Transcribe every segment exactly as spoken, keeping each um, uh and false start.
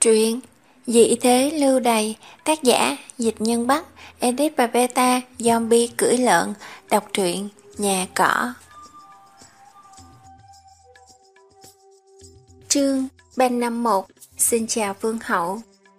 Truyện Dị thế lưu đày, tác giả Dịch Nhân Bắc, edit và beta Zombie cưỡi lợn. Đọc truyện Nhà Cỏ. Chương ba năm một. Xin chào Vương Hậu.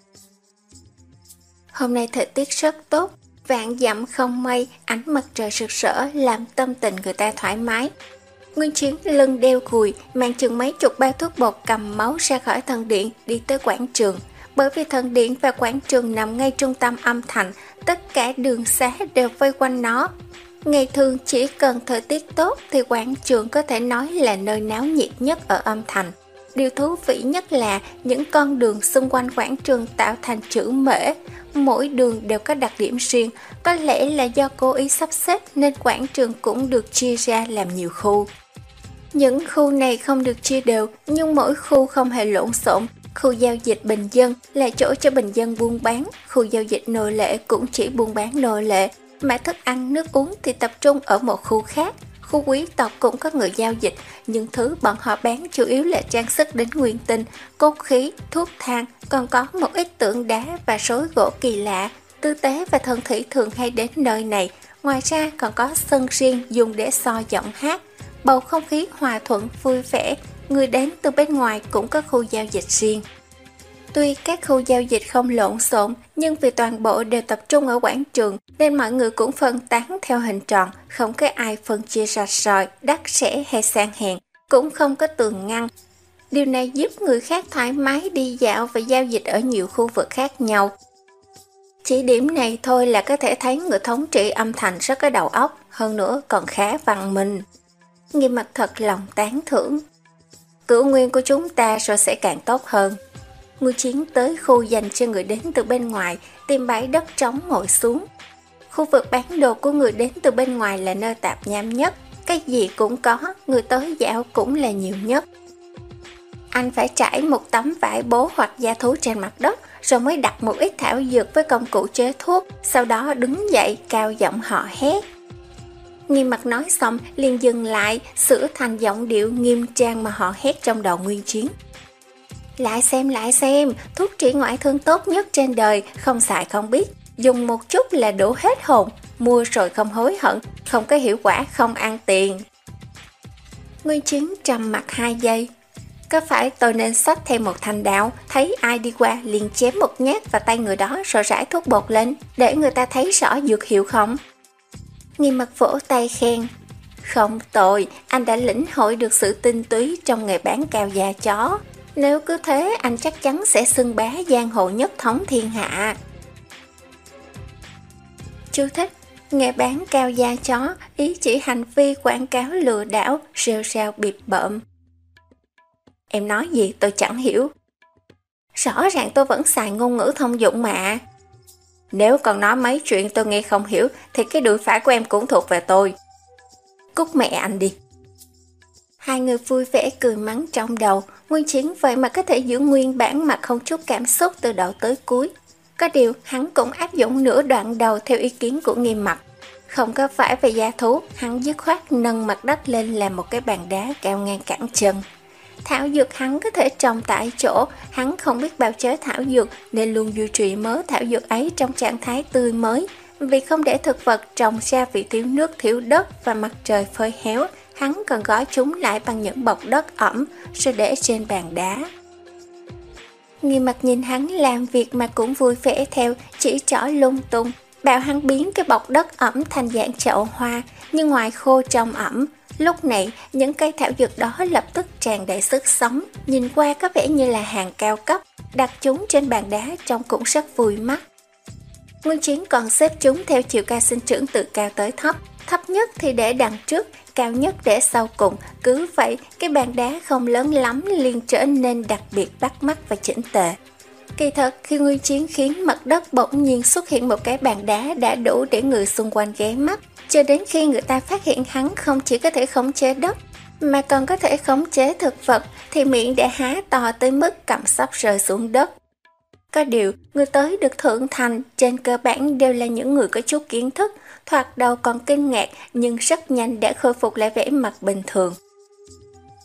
Hôm nay thời tiết rất tốt, vạn dặm không mây, ánh mặt trời rực rỡ làm tâm tình người ta thoải mái. Nguyên Chiến lưng đeo cùi, mang chừng mấy chục bao thuốc bột cầm máu ra khỏi thần điện đi tới quảng trường. Bởi vì thần điện và quảng trường nằm ngay trung tâm âm thành, tất cả đường xá đều vây quanh nó. Ngày thường chỉ cần thời tiết tốt thì quảng trường có thể nói là nơi náo nhiệt nhất ở âm thành. Điều thú vị nhất là những con đường xung quanh quảng trường tạo thành chữ mễ, mỗi đường đều có đặc điểm riêng, có lẽ là do cố ý sắp xếp nên quảng trường cũng được chia ra làm nhiều khu. Những khu này không được chia đều, nhưng mỗi khu không hề lộn xộn. Khu giao dịch bình dân là chỗ cho bình dân buôn bán, khu giao dịch nô lệ cũng chỉ buôn bán nô lệ, mà thức ăn nước uống thì tập trung ở một khu khác. Khu quý tộc cũng có người giao dịch, nhưng thứ bọn họ bán chủ yếu là trang sức đến nguyên tinh, cốt khí, thuốc thang, còn có một ít tượng đá và rối gỗ kỳ lạ. Tư tế và thần thủy thường hay đến nơi này. Ngoài ra còn có sân riêng dùng để so giọng hát. Bầu không khí hòa thuận vui vẻ, người đến từ bên ngoài cũng có khu giao dịch riêng. Tuy các khu giao dịch không lộn xộn, nhưng vì toàn bộ đều tập trung ở quảng trường nên mọi người cũng phân tán theo hình tròn, không có ai phân chia rạch ròi, đắt rẻ hay sang hèn, cũng không có tường ngăn. Điều này giúp người khác thoải mái đi dạo và giao dịch ở nhiều khu vực khác nhau. Chỉ điểm này thôi là có thể thấy người thống trị âm thành rất có đầu óc, hơn nữa còn khá văn minh. Nghiêm Mặt thật lòng tán thưởng. Cửu nguyên của chúng ta rồi sẽ càng tốt hơn. Nguyên Chiến tới khu dành cho người đến từ bên ngoài, tìm bãi đất trống ngồi xuống. Khu vực bán đồ của người đến từ bên ngoài là nơi tạp nham nhất, cái gì cũng có, người tới dạo cũng là nhiều nhất. Anh phải trải một tấm vải bố hoặc da thú trên mặt đất, rồi mới đặt một ít thảo dược với công cụ chế thuốc, sau đó đứng dậy cao giọng họ hét. Nghiêm Mặt nói xong liền dừng lại, sửa thành giọng điệu nghiêm trang mà họ hét trong đầu Nguyên Chiến. Lại xem lại xem, thuốc trị ngoại thương tốt nhất trên đời, không xài không biết, dùng một chút là đổ hết hồn, mua rồi không hối hận, không có hiệu quả không ăn tiền. Nguyên Chiến trầm mặt hai giây. Có phải tôi nên xách thêm một thanh đạo, thấy ai đi qua liền chém một nhát vào tay người đó rồi rải thuốc bột lên, để người ta thấy rõ dược hiệu không? Nghiêm Mặt vỗ tay khen. Không tồi, anh đã lĩnh hội được sự tinh túy trong nghề bán cao da chó. Nếu cứ thế anh chắc chắn sẽ xưng bá giang hồ nhất thống thiên hạ. Chú thích: nghề bán cao da chó ý chỉ hành vi quảng cáo lừa đảo, rêu rao bịp bợm. Em nói gì tôi chẳng hiểu. Rõ ràng tôi vẫn xài ngôn ngữ thông dụng mà. Nếu còn nói mấy chuyện tôi nghe không hiểu thì cái đuổi phải của em cũng thuộc về tôi. Cút mẹ anh đi. Hai người vui vẻ cười mắng trong đầu. Nguyên Chiến vậy mà có thể giữ nguyên bản mặt không chút cảm xúc từ đầu tới cuối. Có điều hắn cũng áp dụng nửa đoạn đầu theo ý kiến của Nghiêm Mặt. Không có phải về gia thú, hắn dứt khoát nâng mặt đất lên làm một cái bàn đá cao ngang cẳng chân. Thảo dược hắn có thể trồng tại chỗ, hắn không biết bào chế thảo dược nên luôn duy trì mớ thảo dược ấy trong trạng thái tươi mới. Vì không để thực vật trồng ra vì thiếu nước thiếu đất và mặt trời phơi héo, hắn còn gói chúng lại bằng những bọc đất ẩm rồi để trên bàn đá. Nghiêm Mặt nhìn hắn làm việc mà cũng vui vẻ theo, chỉ trỏ lung tung, bảo hắn biến cái bọc đất ẩm thành dạng chậu hoa, nhưng ngoài khô trong ẩm. Lúc này, những cây thảo dược đó lập tức tràn đầy sức sống, nhìn qua có vẻ như là hàng cao cấp, đặt chúng trên bàn đá trông cũng rất vui mắt. Nguyên Chiến còn xếp chúng theo chiều cao sinh trưởng từ cao tới thấp, thấp nhất thì để đằng trước, cao nhất để sau cùng, cứ vậy cái bàn đá không lớn lắm liền trở nên đặc biệt bắt mắt và chỉnh tề. Kỳ thật, khi Nguyên Chiến khiến mặt đất bỗng nhiên xuất hiện một cái bàn đá đã đủ để người xung quanh ghé mắt, cho đến khi người ta phát hiện hắn không chỉ có thể khống chế đất, mà còn có thể khống chế thực vật, thì miệng đã há to tới mức cầm sắp rơi xuống đất. Có điều, người tới được thượng thành trên cơ bản đều là những người có chút kiến thức, thoạt đầu còn kinh ngạc nhưng rất nhanh đã khôi phục lại vẻ mặt bình thường.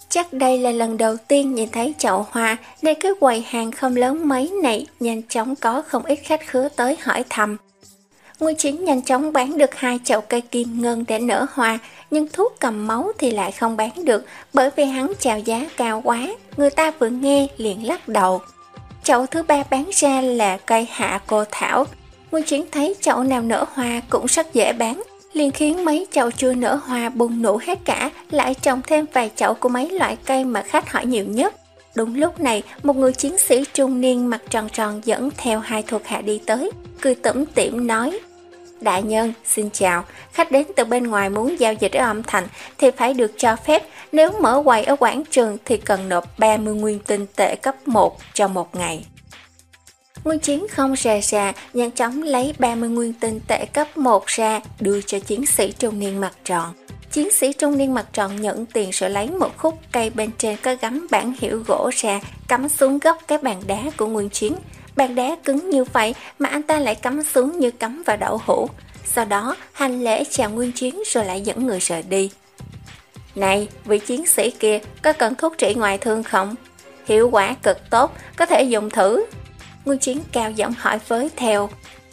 Chắc đây là lần đầu tiên nhìn thấy chậu hoa, nên cái quầy hàng không lớn mấy này nhanh chóng có không ít khách khứa tới hỏi thăm. Nguyên Chiến nhanh chóng bán được hai chậu cây kim ngân để nở hoa, nhưng thuốc cầm máu thì lại không bán được, bởi vì hắn chào giá cao quá, người ta vừa nghe liền lắc đầu. Chậu thứ ba bán ra là cây hạ cô thảo. Nguyên Chiến thấy chậu nào nở hoa cũng rất dễ bán, liền khiến mấy chậu chưa nở hoa bùng nổ hết cả, lại trồng thêm vài chậu của mấy loại cây mà khách hỏi nhiều nhất. Đúng lúc này, một người chiến sĩ trung niên mặt tròn tròn dẫn theo hai thuộc hạ đi tới, cười tủm tỉm nói: Đại nhân, xin chào, khách đến từ bên ngoài muốn giao dịch ở âm thành thì phải được cho phép, nếu mở quầy ở quảng trường thì cần nộp ba mươi nguyên tinh tệ cấp một cho một ngày. Nguyên Chiến không rà rà, nhanh chóng lấy ba mươi nguyên tinh tệ cấp một ra, đưa cho chiến sĩ trung niên mặt tròn. Chiến sĩ trung niên mặt tròn nhận tiền rồi lấy một khúc cây bên trên có gắn bảng hiệu gỗ ra, cắm xuống góc cái bàn đá của Nguyên Chiến. Bàn đá cứng như vậy mà anh ta lại cắm xuống như cắm vào đậu hũ. Sau đó hành lễ chào Nguyên Chiến rồi lại dẫn người rời đi. Này, vị chiến sĩ kia, có cần thuốc trị ngoại thương không? Hiệu quả cực tốt, có thể dùng thử. Nguyên Chiến cao giọng hỏi với theo.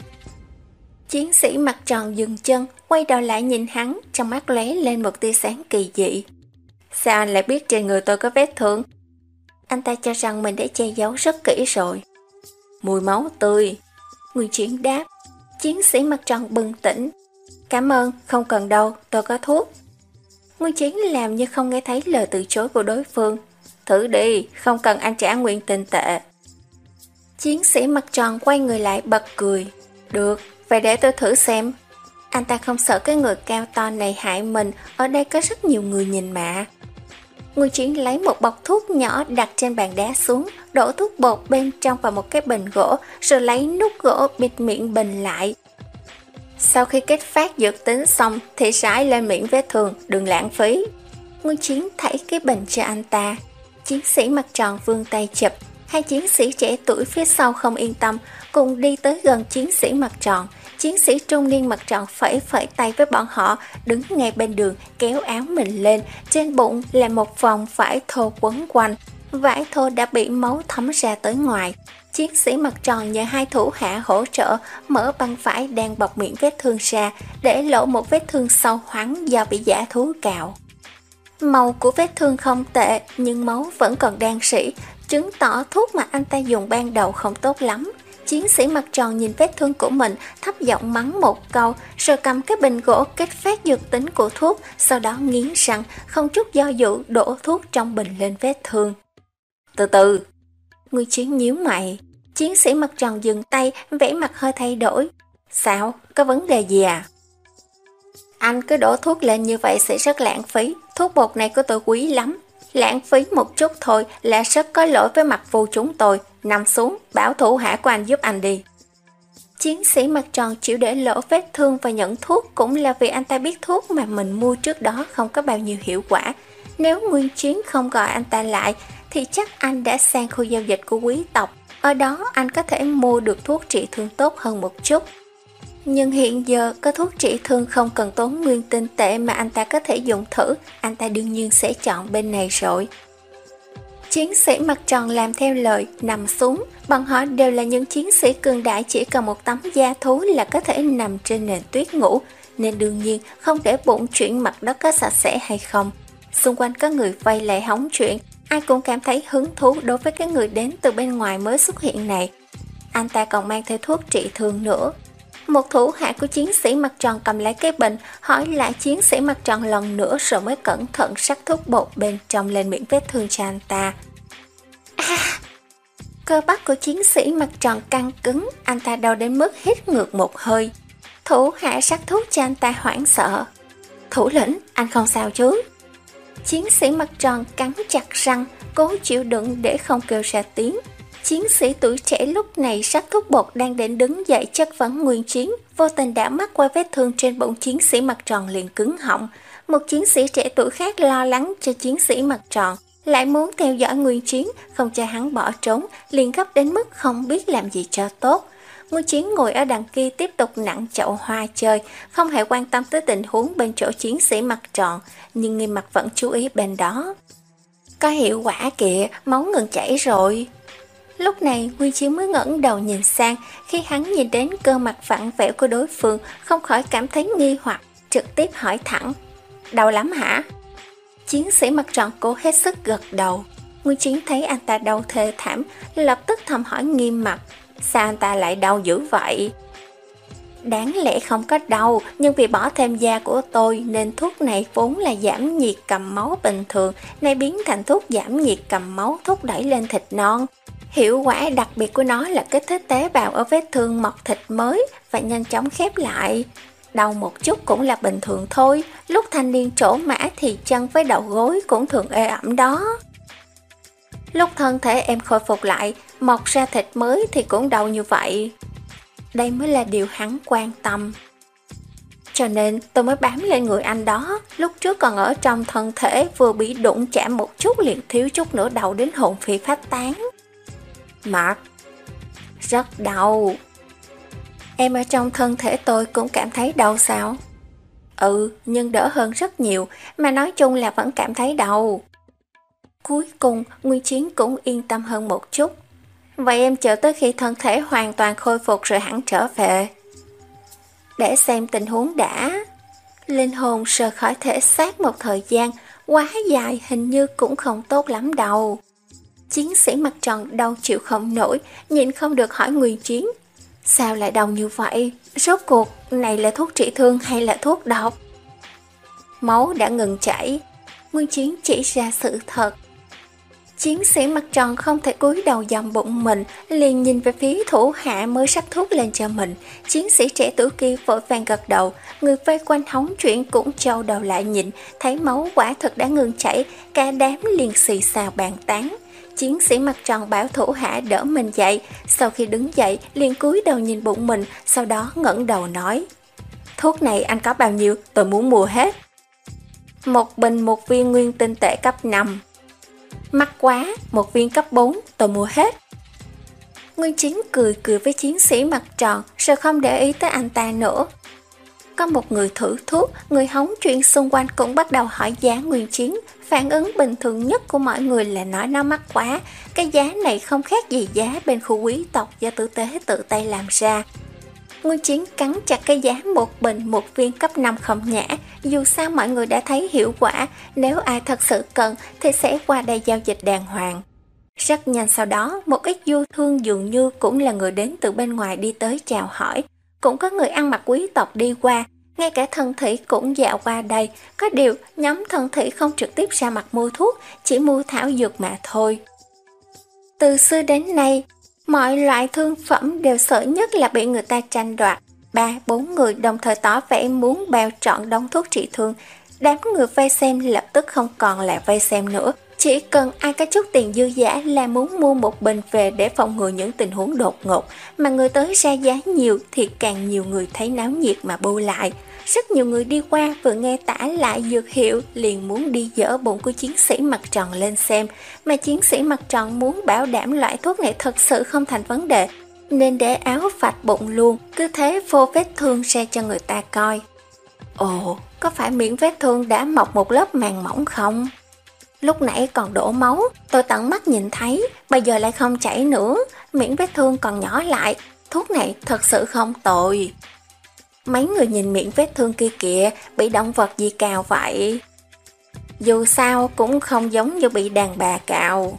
Chiến sĩ mặt tròn dừng chân, quay đầu lại nhìn hắn, trong mắt lóe lên một tia sáng kỳ dị. Sao anh lại biết trên người tôi có vết thương? Anh ta cho rằng mình đã che giấu rất kỹ rồi. Mùi máu tươi. Nguyên Chiến đáp. Chiến sĩ mặt tròn bừng tỉnh. Cảm ơn, không cần đâu, tôi có thuốc. Nguyên Chiến làm như không nghe thấy lời từ chối của đối phương. Thử đi, không cần anh trả nguyên tinh tệ. Chiến sĩ mặt tròn quay người lại bật cười. Được, vậy để tôi thử xem. Anh ta không sợ cái người cao to này hại mình, ở đây có rất nhiều người nhìn mà. Nguyên Chiến lấy một bọc thuốc nhỏ đặt trên bàn đá xuống, đổ thuốc bột bên trong vào một cái bình gỗ, rồi lấy nút gỗ bịt miệng bình lại. Sau khi kích phát dược tính xong thì rải lên miệng vết thương, đừng lãng phí. Nguyên Chiến thảy cái bình cho anh ta. Chiến sĩ mặt tròn vươn tay chụp. Hai chiến sĩ trẻ tuổi phía sau không yên tâm, cùng đi tới gần chiến sĩ mặt tròn. Chiến sĩ trung niên mặt tròn phẩy phẩy tay với bọn họ, đứng ngay bên đường kéo áo mình lên, trên bụng là một vòng vải thô quấn quanh. Vải thô đã bị máu thấm ra tới ngoài. Chiến sĩ mặt tròn nhờ hai thủ hạ hỗ trợ mở băng vải đang bọc miệng vết thương ra, để lộ một vết thương sâu hoắm do bị dã thú cào. Màu của vết thương không tệ, nhưng máu vẫn còn đang rỉ, chứng tỏ thuốc mà anh ta dùng ban đầu không tốt lắm. Chiến sĩ mặt tròn nhìn vết thương của mình, thấp giọng mắng một câu, rồi cầm cái bình gỗ kích phát dược tính của thuốc, sau đó nghiến răng, không chút do dự đổ thuốc trong bình lên vết thương. Từ từ. Nguyên Chiến nhíu mày. Chiến sĩ mặt tròn dừng tay, vẻ mặt hơi thay đổi. Sao? Có vấn đề gì à? Anh cứ đổ thuốc lên như vậy sẽ rất lãng phí. Thuốc bột này của tôi quý lắm. Lãng phí một chút thôi là rất có lỗi với mặt vụ chúng tôi. Nằm xuống, bảo thủ hạ của anh giúp anh đi. Chiến sĩ mặt tròn chịu để lỗ vết thương và nhận thuốc cũng là vì anh ta biết thuốc mà mình mua trước đó không có bao nhiêu hiệu quả. Nếu Nguyên Chiến không gọi anh ta lại thì chắc anh đã sang khu giao dịch của quý tộc. Ở đó anh có thể mua được thuốc trị thương tốt hơn một chút. Nhưng hiện giờ có thuốc trị thương không cần tốn nguyên tinh tệ mà anh ta có thể dùng thử, anh ta đương nhiên sẽ chọn bên này rồi. Chiến sĩ mặt tròn làm theo lời, nằm xuống. Bọn họ đều là những chiến sĩ cường đại, chỉ cần một tấm da thú là có thể nằm trên nền tuyết ngủ, nên đương nhiên không để bụng chuyện mặt đất có sạch sẽ hay không. Xung quanh có người vây lại hóng chuyện, ai cũng cảm thấy hứng thú đối với cái người đến từ bên ngoài mới xuất hiện này. Anh ta còn mang theo thuốc trị thương nữa. Một thủ hạ của chiến sĩ mặt tròn cầm lấy cái bình, hỏi lại chiến sĩ mặt tròn lần nữa rồi mới cẩn thận sắc thuốc bột bên trong lên miệng vết thương cho anh ta. À! Cơ bắp của chiến sĩ mặt tròn căng cứng, anh ta đau đến mức hít ngược một hơi. Thủ hạ sắc thuốc cho anh ta hoảng sợ. Thủ lĩnh, anh không sao chứ? Chiến sĩ mặt tròn cắn chặt răng, cố chịu đựng để không kêu ra tiếng. Chiến sĩ tuổi trẻ lúc này sắc thuốc bột đang định đứng dậy chất vấn Nguyên Chiến, vô tình đã mắt qua vết thương trên bụng chiến sĩ mặt tròn liền cứng họng. Một chiến sĩ trẻ tuổi khác lo lắng cho chiến sĩ mặt tròn, lại muốn theo dõi Nguyên Chiến, không cho hắn bỏ trốn, liền gấp đến mức không biết làm gì cho tốt. Nguyên Chiến ngồi ở đằng kia tiếp tục nặng chậu hoa chơi, không hề quan tâm tới tình huống bên chỗ chiến sĩ mặt tròn, nhưng nghiêm mặt vẫn chú ý bên đó. Có hiệu quả kìa, máu ngừng chảy rồi. Lúc này Nguyên Chiến mới ngẩng đầu nhìn sang, khi hắn nhìn đến cơ mặt vặn vẹo của đối phương, không khỏi cảm thấy nghi hoặc, trực tiếp hỏi thẳng: đau lắm hả? Chiến sĩ mặt tròn cố hết sức gật đầu. Nguyên Chiến thấy anh ta đau thê thảm, lập tức thầm hỏi nghiêm mặt: sao anh ta lại đau dữ vậy? Đáng lẽ không có đau, nhưng vì bỏ thêm da của tôi nên thuốc này vốn là giảm nhiệt cầm máu bình thường, nay biến thành thuốc giảm nhiệt cầm máu thúc đẩy lên thịt non. Hiệu quả đặc biệt của nó là kích thích tế bào ở vết thương mọc thịt mới và nhanh chóng khép lại. Đau một chút cũng là bình thường thôi, lúc thanh niên trổ mã thì chân với đầu gối cũng thường ê ẩm đó. Lúc thân thể em khôi phục lại, mọc ra thịt mới thì cũng đau như vậy. Đây mới là điều hắn quan tâm. Cho nên tôi mới bám lên người anh đó, lúc trước còn ở trong thân thể vừa bị đụng chạm một chút liền thiếu chút nữa đau đến hồn phi phách tán. Mặt rất đau. Em ở trong thân thể tôi cũng cảm thấy đau sao? Ừ, nhưng đỡ hơn rất nhiều, mà nói chung là vẫn cảm thấy đau. Cuối cùng Nguyên Chiến cũng yên tâm hơn một chút. Vậy em chờ tới khi thân thể hoàn toàn khôi phục rồi hẳn trở về. Để xem tình huống đã. Linh hồn rời khỏi thể xác một thời gian quá dài hình như cũng không tốt lắm đâu. Chiến sĩ mặt tròn đau chịu không nổi, nhịn không được hỏi Nguyên Chiến: sao lại đau như vậy? Rốt cuộc này là thuốc trị thương hay là thuốc độc? Máu đã ngừng chảy. Nguyên Chiến chỉ ra sự thật. Chiến sĩ mặt tròn không thể cúi đầu dòm bụng mình, liền nhìn về phía thủ hạ mới sắc thuốc lên cho mình. Chiến sĩ trẻ tuổi kia vội vàng gật đầu, người vây quanh hóng chuyện cũng trâu đầu lại nhìn, thấy máu quả thực đã ngừng chảy, cả đám liền xì xào bàn tán. Chiến sĩ mặt tròn bảo thủ hạ đỡ mình dậy, sau khi đứng dậy liền cúi đầu nhìn bụng mình, sau đó ngẩng đầu nói: thuốc này anh có bao nhiêu, tôi muốn mua hết. Một bình một viên nguyên tinh tệ cấp năm. Mắc quá, một viên cấp bốn, tôi mua hết. Nguyên Chiến cười cười với chiến sĩ mặt tròn, rồi không để ý tới anh ta nữa. Có một người thử thuốc, người hóng chuyện xung quanh cũng bắt đầu hỏi giá Nguyên Chiến. Phản ứng bình thường nhất của mọi người là nói nó mắc quá, cái giá này không khác gì giá bên khu quý tộc do tử tế tự tay làm ra. Nguyên Chiến cắn chặt cái giá một bình một viên cấp năm không nhã, dù sao mọi người đã thấy hiệu quả, nếu ai thật sự cần thì sẽ qua đây giao dịch đàng hoàng. Rất nhanh sau đó, một ít du thương dường như cũng là người đến từ bên ngoài đi tới chào hỏi, cũng có người ăn mặc quý tộc đi qua, ngay cả Thần Thủy cũng dạo qua đây, có điều nhóm Thần Thủy không trực tiếp ra mặt mua thuốc, chỉ mua thảo dược mà thôi. Từ xưa đến nay, mọi loại thương phẩm đều sợ nhất là bị người ta tranh đoạt. Ba, bốn người đồng thời tỏ vẻ muốn bao trọn đống thuốc trị thương. Đám người vây xem lập tức không còn là vây xem nữa. Chỉ cần ai có chút tiền dư giả là muốn mua một bình về để phòng ngừa những tình huống đột ngột. Mà người tới ra giá nhiều thì càng nhiều người thấy náo nhiệt mà bu lại. Rất nhiều người đi qua vừa nghe tả lại dược hiệu liền muốn đi dỡ bụng của chiến sĩ mặt tròn lên xem, mà chiến sĩ mặt tròn muốn bảo đảm loại thuốc này thật sự không thành vấn đề, nên để áo phạch bụng luôn, cứ thế phô vết thương ra cho người ta coi. Ồ, có phải miệng vết thương đã mọc một lớp màng mỏng không? Lúc nãy còn đổ máu, tôi tận mắt nhìn thấy, bây giờ lại không chảy nữa, miệng vết thương còn nhỏ lại, thuốc này thật sự không tồi. Mấy người nhìn miệng vết thương kia kìa, bị động vật gì cào vậy? Dù sao cũng không giống như bị đàn bà cào.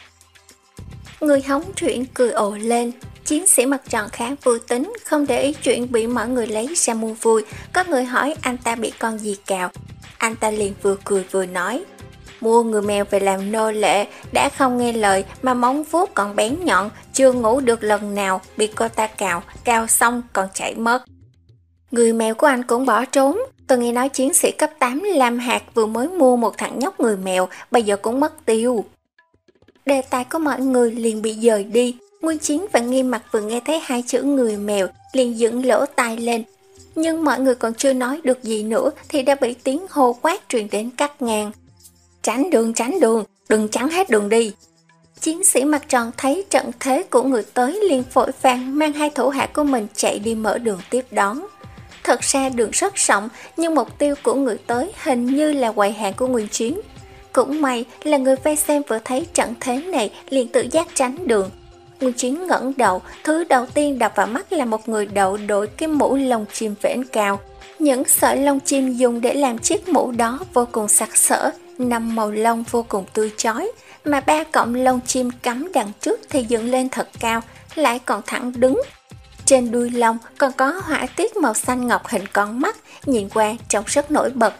Người hóng chuyện cười ồ lên. Chiến sĩ mặt tròn khá vui tính, không để ý chuyện bị mọi người lấy ra mua vui. Có người hỏi anh ta bị con gì cào, anh ta liền vừa cười vừa nói: mua người mèo về làm nô lệ, đã không nghe lời mà móng vuốt còn bén nhọn, chưa ngủ được lần nào, bị cô ta cào, cào xong còn chạy mất. Người mèo của anh cũng bỏ trốn. Tôi nghe nói chiến sĩ cấp tám Lam Hạt vừa mới mua một thằng nhóc người mèo, bây giờ cũng mất tiêu. Đề tài của mọi người liền bị dời đi. Nguyên Chiến và Nghiêm Mặt vừa nghe thấy hai chữ người mèo liền dựng lỗ tai lên. Nhưng mọi người còn chưa nói được gì nữa thì đã bị tiếng hô quát truyền đến cắt ngang: tránh đường, tránh đường, đừng chắn hết đường đi. Chiến sĩ mặt tròn thấy trận thế của người tới liền vội vàng mang hai thủ hạ của mình chạy đi mở đường tiếp đón. Thật ra đường rất rộng, nhưng mục tiêu của người tới hình như là quầy hàng của Nguyên Chiến. Cũng may là người vây xem vừa thấy trận thế này liền tự giác tránh đường. Nguyên Chiến ngẩng đầu, thứ đầu tiên đập vào mắt là một người đậu đội cái mũ lông chim vẽn cao. Những sợi lông chim dùng để làm chiếc mũ đó vô cùng sặc sỡ, năm màu lông vô cùng tươi chói, mà ba cọng lông chim cắm đằng trước thì dựng lên thật cao, lại còn thẳng đứng. Trên đuôi lông còn có họa tiết màu xanh ngọc hình con mắt, nhìn qua trông rất nổi bật.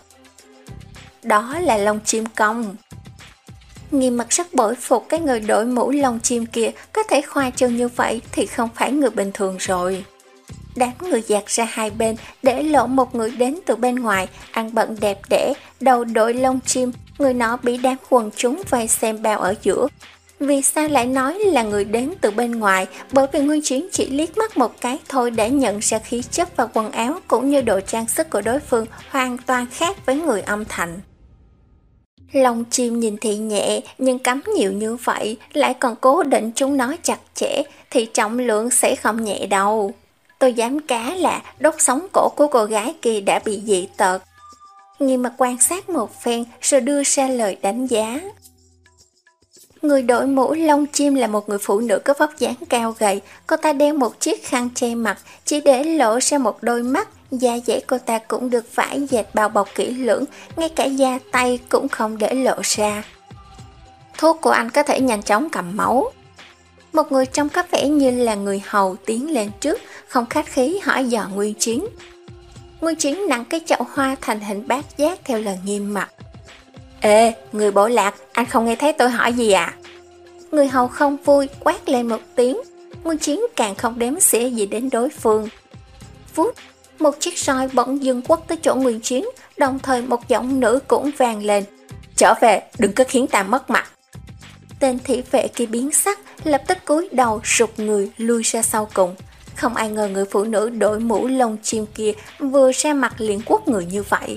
Đó là lông chim công. Nghiêm Mặt rất bội phục cái người đội mũ lông chim kia có thể khoa trương như vậy thì không phải người bình thường rồi. Đám người dạt ra hai bên để lộ một người đến từ bên ngoài, ăn bận đẹp đẽ, đầu đội lông chim, người nọ bị đám quần chúng vây xem bao ở giữa. Vì sao lại nói là người đến từ bên ngoài? Bởi vì Nguyên Chiến chỉ liếc mắt một cái thôi đã nhận ra khí chất và quần áo cũng như đồ trang sức của đối phương hoàn toàn khác với người âm thành. Lông chim nhìn thì nhẹ nhưng cắm nhiều như vậy, lại còn cố định chúng nó chặt chẽ thì trọng lượng sẽ không nhẹ đâu. Tôi dám cá là đốt sống cổ của cô gái kia đã bị dị tật. Nghiêm Mặt quan sát một phen rồi đưa ra lời đánh giá. Người đội mũ lông chim là một người phụ nữ có vóc dáng cao gầy. Cô ta đeo một chiếc khăn che mặt, chỉ để lộ ra một đôi mắt. Da dẻ cô ta cũng được vải dệt bao bọc kỹ lưỡng, ngay cả da tay cũng không để lộ ra. Thuốc của anh có thể nhanh chóng cầm máu. Một người trông có vẻ như là người hầu tiến lên trước, không khách khí hỏi dò Nguyên Chiến. Nguyên Chiến nặng cái chậu hoa thành hình bát giác theo lời Nghiêm Mặt. Ê, người Bộ Lạc, anh không nghe thấy tôi hỏi gì à? Người hầu không vui quát lên một tiếng. Nguyên Chiến càng không đếm xỉa gì đến đối phương. Phút, một chiếc roi bỗng dưng quất tới chỗ Nguyên Chiến, đồng thời một giọng nữ cũng vang lên. Trở về, đừng có khiến ta mất mặt. Tên thị vệ kia biến sắc, lập tức cúi đầu rụt người lui ra sau cùng. Không ai ngờ người phụ nữ đội mũ lông chim kia vừa ra mặt liền quất người như vậy.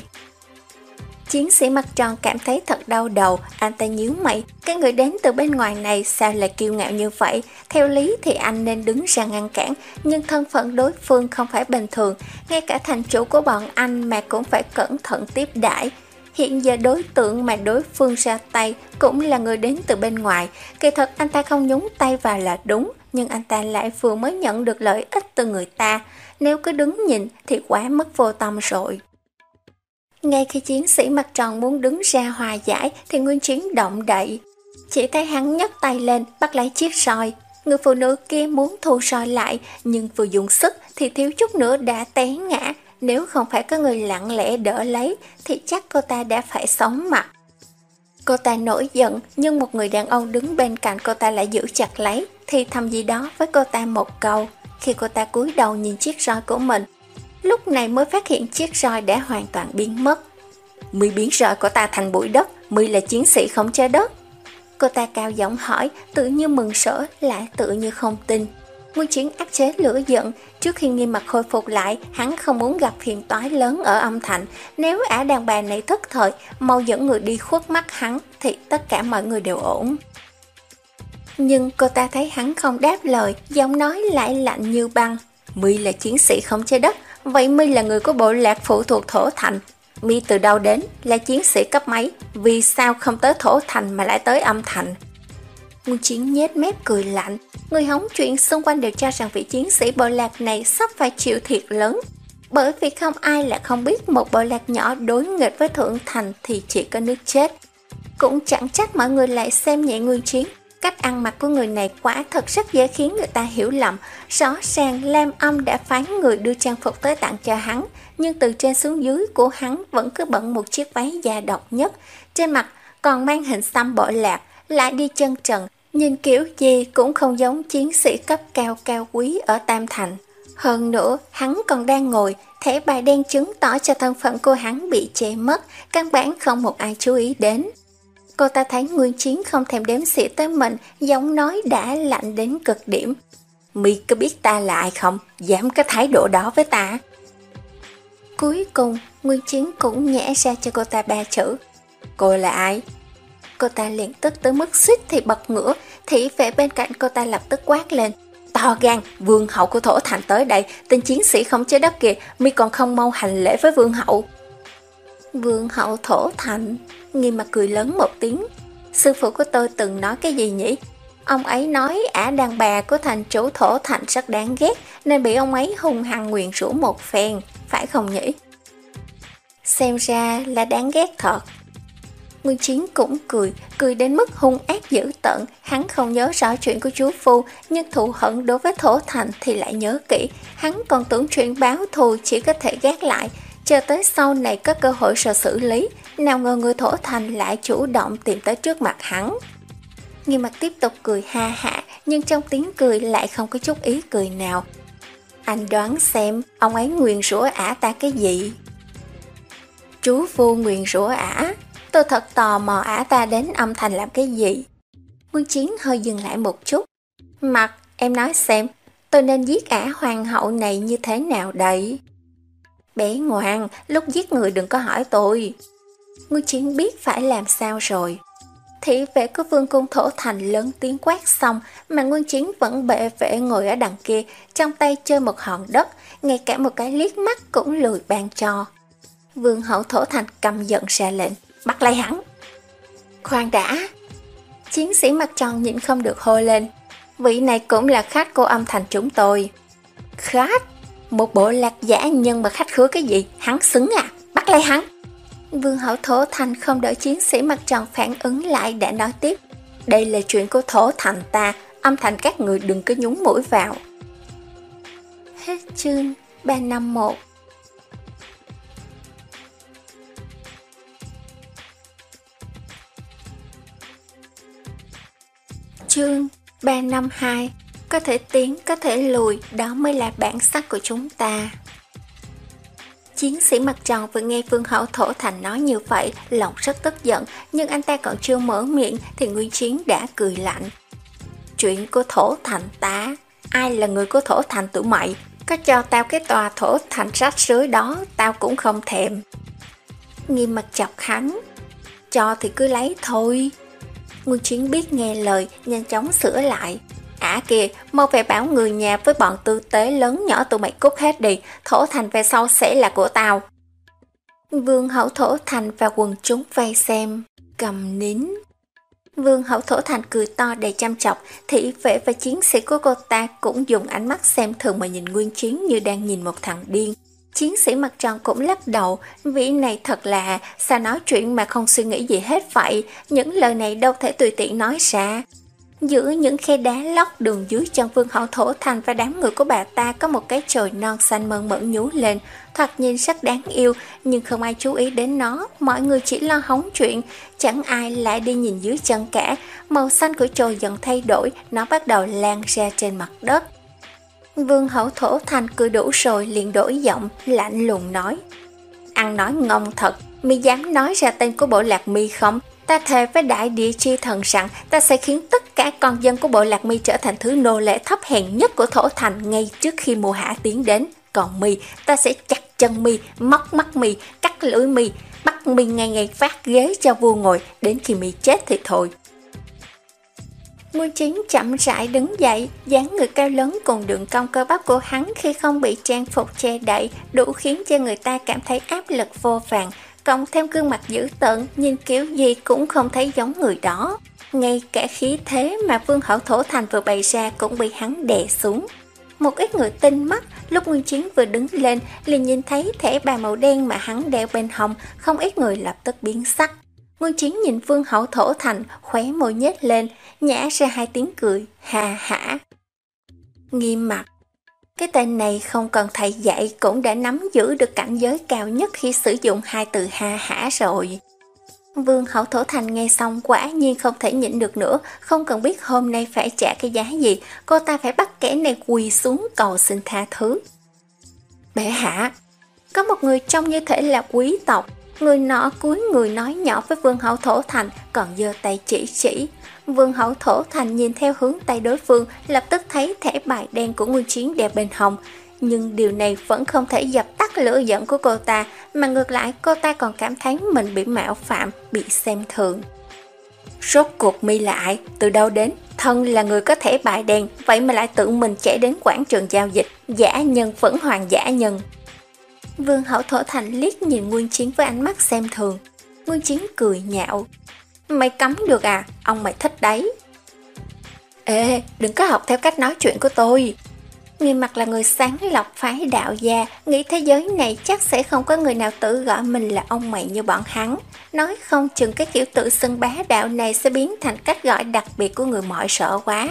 Chiến sĩ mặt tròn cảm thấy thật đau đầu, anh ta nhíu mày, cái người đến từ bên ngoài này sao lại kiêu ngạo như vậy? Theo lý thì anh nên đứng ra ngăn cản, nhưng thân phận đối phương không phải bình thường, ngay cả thành chủ của bọn anh mà cũng phải cẩn thận tiếp đãi. Hiện giờ đối tượng mà đối phương ra tay cũng là người đến từ bên ngoài, kỳ thật anh ta không nhúng tay vào là đúng, nhưng anh ta lại vừa mới nhận được lợi ích từ người ta, nếu cứ đứng nhìn thì quá mất vô tâm rồi. Ngay khi chiến sĩ mặt tròn muốn đứng ra hòa giải thì Nguyên Chiến động đậy. Chỉ thấy hắn nhấc tay lên bắt lấy chiếc roi. Người phụ nữ kia muốn thu roi lại nhưng vừa dùng sức thì thiếu chút nữa đã té ngã. Nếu không phải có người lặng lẽ đỡ lấy thì chắc cô ta đã phải sống mặt. Cô ta nổi giận nhưng một người đàn ông đứng bên cạnh cô ta lại giữ chặt lấy, thì thầm gì đó với cô ta một câu. Khi cô ta cúi đầu nhìn chiếc roi của mình, lúc này mới phát hiện chiếc roi đã hoàn toàn biến mất. My biến roi của ta thành bụi đất, My là chiến sĩ không trái đất. Cô ta cao giọng hỏi, tự như mừng rỡ lại tự như không tin. Nguyên Chiến áp chế lửa giận, trước khi Nghiêm Mặt khôi phục lại, hắn không muốn gặp phiền toái lớn ở âm thành. Nếu ả đàn bà này thất thời, mau dẫn người đi khuất mắt hắn, thì tất cả mọi người đều ổn. Nhưng cô ta thấy hắn không đáp lời, giọng nói lại lạnh như băng. My là chiến sĩ không trái đất, vậy My là người của bộ lạc phụ thuộc Thổ Thành. My từ đâu đến, là chiến sĩ cấp mấy, vì sao không tới Thổ Thành mà lại tới âm thành? Nguyên Chiến nhếch mép cười lạnh, người hóng chuyện xung quanh đều cho rằng vị chiến sĩ bộ lạc này sắp phải chịu thiệt lớn. Bởi vì không ai là không biết một bộ lạc nhỏ đối nghịch với Thượng Thành thì chỉ có nước chết. Cũng chẳng trách mọi người lại xem nhẹ Nguyên Chiến. Cách ăn mặc của người này quả thật rất dễ khiến người ta hiểu lầm. Rõ ràng Lam Âm đã phái người đưa trang phục tới tặng cho hắn, nhưng từ trên xuống dưới của hắn vẫn cứ bận một chiếc váy da độc nhất, trên mặt còn mang hình xăm bộ lạc, lại đi chân trần, nhìn kiểu gì cũng không giống chiến sĩ cấp cao cao quý ở Tam Thành. Hơn nữa, hắn còn đang ngồi, thẻ bài đen chứng tỏ cho thân phận của hắn bị che mất, căn bản không một ai chú ý đến. Cô ta thấy Nguyên Chiến không thèm đếm xỉa tới mình, giọng nói đã lạnh đến cực điểm. My có biết ta là ai không? Dám có thái độ đó với ta? Cuối cùng, Nguyên Chiến cũng nhẽ ra cho cô ta ba chữ. Cô là ai? Cô ta liền tức tới mức suýt thì bật ngửa, thị vệ bên cạnh cô ta lập tức quát lên. To gan, vương hậu của Thổ Thành tới đây, tên chiến sĩ không trái đất kìa, My còn không mau hành lễ với vương hậu. Vương hậu Thổ Thành. Nghiêm mặt cười lớn một tiếng. Sư phụ của tôi từng nói cái gì nhỉ? Ông ấy nói ả đàn bà của thành chủ Thổ Thành rất đáng ghét, nên bị ông ấy hung hăng nguyền rủa một phen, phải không nhỉ? Xem ra là đáng ghét thật. Nguyên Chiến cũng cười, cười đến mức hung ác dữ tợn. Hắn không nhớ rõ chuyện của chú Phu, nhưng thù hận đối với Thổ Thành thì lại nhớ kỹ. Hắn còn tưởng chuyện báo thù chỉ có thể gác lại, chờ tới sau này có cơ hội rồi xử lý. Nào ngờ người Thổ Thành lại chủ động tìm tới trước mặt hắn. Nghiêm mặt tiếp tục cười ha hả, nhưng trong tiếng cười lại không có chút ý cười nào. Anh đoán xem ông ấy nguyền rủa ả ta cái gì? Chú Phu nguyền rủa ả? Tôi thật tò mò ả ta đến âm thành làm cái gì. Nguyên Chiến hơi dừng lại một chút. Mặt, em nói xem, tôi nên giết ả hoàng hậu này như thế nào đây? Bé ngoan, lúc giết người đừng có hỏi tôi. Nguyên Chiến biết phải làm sao rồi. Thị vệ của vương cung Thổ Thành lớn tiếng quát xong, mà Nguyên Chiến vẫn bệ vệ ngồi ở đằng kia, trong tay chơi một hòn đất, ngay cả một cái liếc mắt cũng lười ban cho. Vương hậu Thổ Thành căm giận ra lệnh, bắt lấy hắn. Khoan đã. Chiến sĩ mặt tròn nhịn không được hô lên, vị này cũng là khách của âm thành chúng tôi. Khách? Một bộ lạc giả nhân mà khách khứa cái gì? Hắn xứng à? Bắt lấy hắn. Vương hậu Thổ Thành không đợi chiến sĩ mặt tròn phản ứng lại đã nói tiếp, đây là chuyện của Thổ Thành ta, âm thành các người đừng có nhúng mũi vào. Hết chương ba năm một. Chương ba năm hai. Có thể tiến, có thể lùi, đó mới là bản sắc của chúng ta. Chiến sĩ mặt tròn vừa nghe Vương hậu Thổ Thành nói như vậy, lòng rất tức giận, nhưng anh ta còn chưa mở miệng thì Nguyên Chiến đã cười lạnh. Chuyện của Thổ Thành ta? Ai là người của Thổ Thành tụi mày? Có cho tao cái tòa Thổ Thành rách rưới đó, tao cũng không thèm. Nghiêm mặt chọc hắn. Cho thì cứ lấy thôi. Nguyên Chiến biết nghe lời, nhanh chóng sửa lại. À kìa, mau về bảo người nhà với bọn tư tế lớn nhỏ tụi mày cút hết đi, Thổ Thành về sau sẽ là của tao. Vương hậu Thổ Thành và quần chúng vây xem, cầm nín. Vương hậu Thổ Thành cười to đầy chăm chọc, thị vệ và chiến sĩ của cô ta cũng dùng ánh mắt xem thường mà nhìn Nguyên Chiến như đang nhìn một thằng điên. Chiến sĩ mặt tròn cũng lắc đầu, vị này thật là, sao nói chuyện mà không suy nghĩ gì hết vậy, những lời này đâu thể tùy tiện nói ra. Giữa những khe đá lót đường dưới chân Vương hậu Thổ Thành và đám người của bà ta có một cái chồi non xanh mơn mởn nhú lên, thoạt nhìn rất đáng yêu, nhưng không ai chú ý đến nó, mọi người chỉ lo hóng chuyện, chẳng ai lại đi nhìn dưới chân cả. Màu xanh của chồi dần thay đổi, nó bắt đầu lan ra trên mặt đất. Vương hậu Thổ Thành cười đủ rồi liền đổi giọng, lạnh lùng nói, ăn nói ngông thật, mi dám nói ra tên của bộ lạc mi không? Ta thề với đại địa chi thần rằng ta sẽ khiến tất cả con dân của bộ lạc mi trở thành thứ nô lệ thấp hèn nhất của Thổ Thành ngay trước khi mùa hạ tiến đến. Còn mi, ta sẽ chặt chân mi, móc mắt mi, cắt lưỡi mi, bắt mi ngày ngày phát ghế cho vua ngồi, đến khi mi chết thì thôi. Nguyên Chiến chậm rãi đứng dậy, dáng người cao lớn cùng đường cong cơ bắp của hắn khi không bị trang phục che đậy đủ khiến cho người ta cảm thấy áp lực vô vàn, cộng thêm gương mặt dữ tợn, nhìn kiểu gì cũng không thấy giống người đó. Ngay cả khí thế mà Vương hậu Thổ Thành vừa bày ra cũng bị hắn đè xuống. Một ít người tinh mắt, lúc Nguyên Chiến vừa đứng lên liền nhìn thấy thẻ bài màu đen mà hắn đeo bên hông, không ít người lập tức biến sắc. Nguyên Chiến nhìn Vương hậu Thổ Thành, khóe môi nhếch lên, nhả ra hai tiếng cười, ha hả. Nghiêm mặt. Cái tên này không cần thầy dạy cũng đã nắm giữ được cảnh giới cao nhất khi sử dụng hai từ ha hả rồi. Vương hậu Thổ Thành nghe xong quả nhiên không thể nhịn được nữa, không cần biết hôm nay phải trả cái giá gì, cô ta phải bắt kẻ này quỳ xuống cầu xin tha thứ. Bệ hạ, có một người trông như thể là quý tộc, người nọ cúi người nói nhỏ với Vương hậu Thổ Thành, còn giơ tay chỉ chỉ. Vương hậu Thổ Thành nhìn theo hướng tay đối phương, lập tức thấy thẻ bài đen của Nguyên Chiến đeo bên hông. Nhưng điều này vẫn không thể dập tắt lửa giận của cô ta, mà ngược lại cô ta còn cảm thấy mình bị mạo phạm, bị xem thường. Rốt cuộc mi là ai? Từ đâu đến? Thân là người có thẻ bài đen, vậy mà lại tự mình chạy đến quảng trường giao dịch, giả nhân vẫn hoàng giả nhân. Vương hậu Thổ Thành liếc nhìn Nguyên Chiến với ánh mắt xem thường. Nguyên Chiến cười nhạo. Mày cấm được à, ông mày thích đấy. Ê, đừng có học theo cách nói chuyện của tôi. Nghiêm Mặt là người sáng lập phái đạo gia, nghĩ thế giới này chắc sẽ không có người nào tự gọi mình là ông mày như bọn hắn. Nói không chừng cái kiểu tự xưng bá đạo này sẽ biến thành cách gọi đặc biệt của người mọi sợ quá.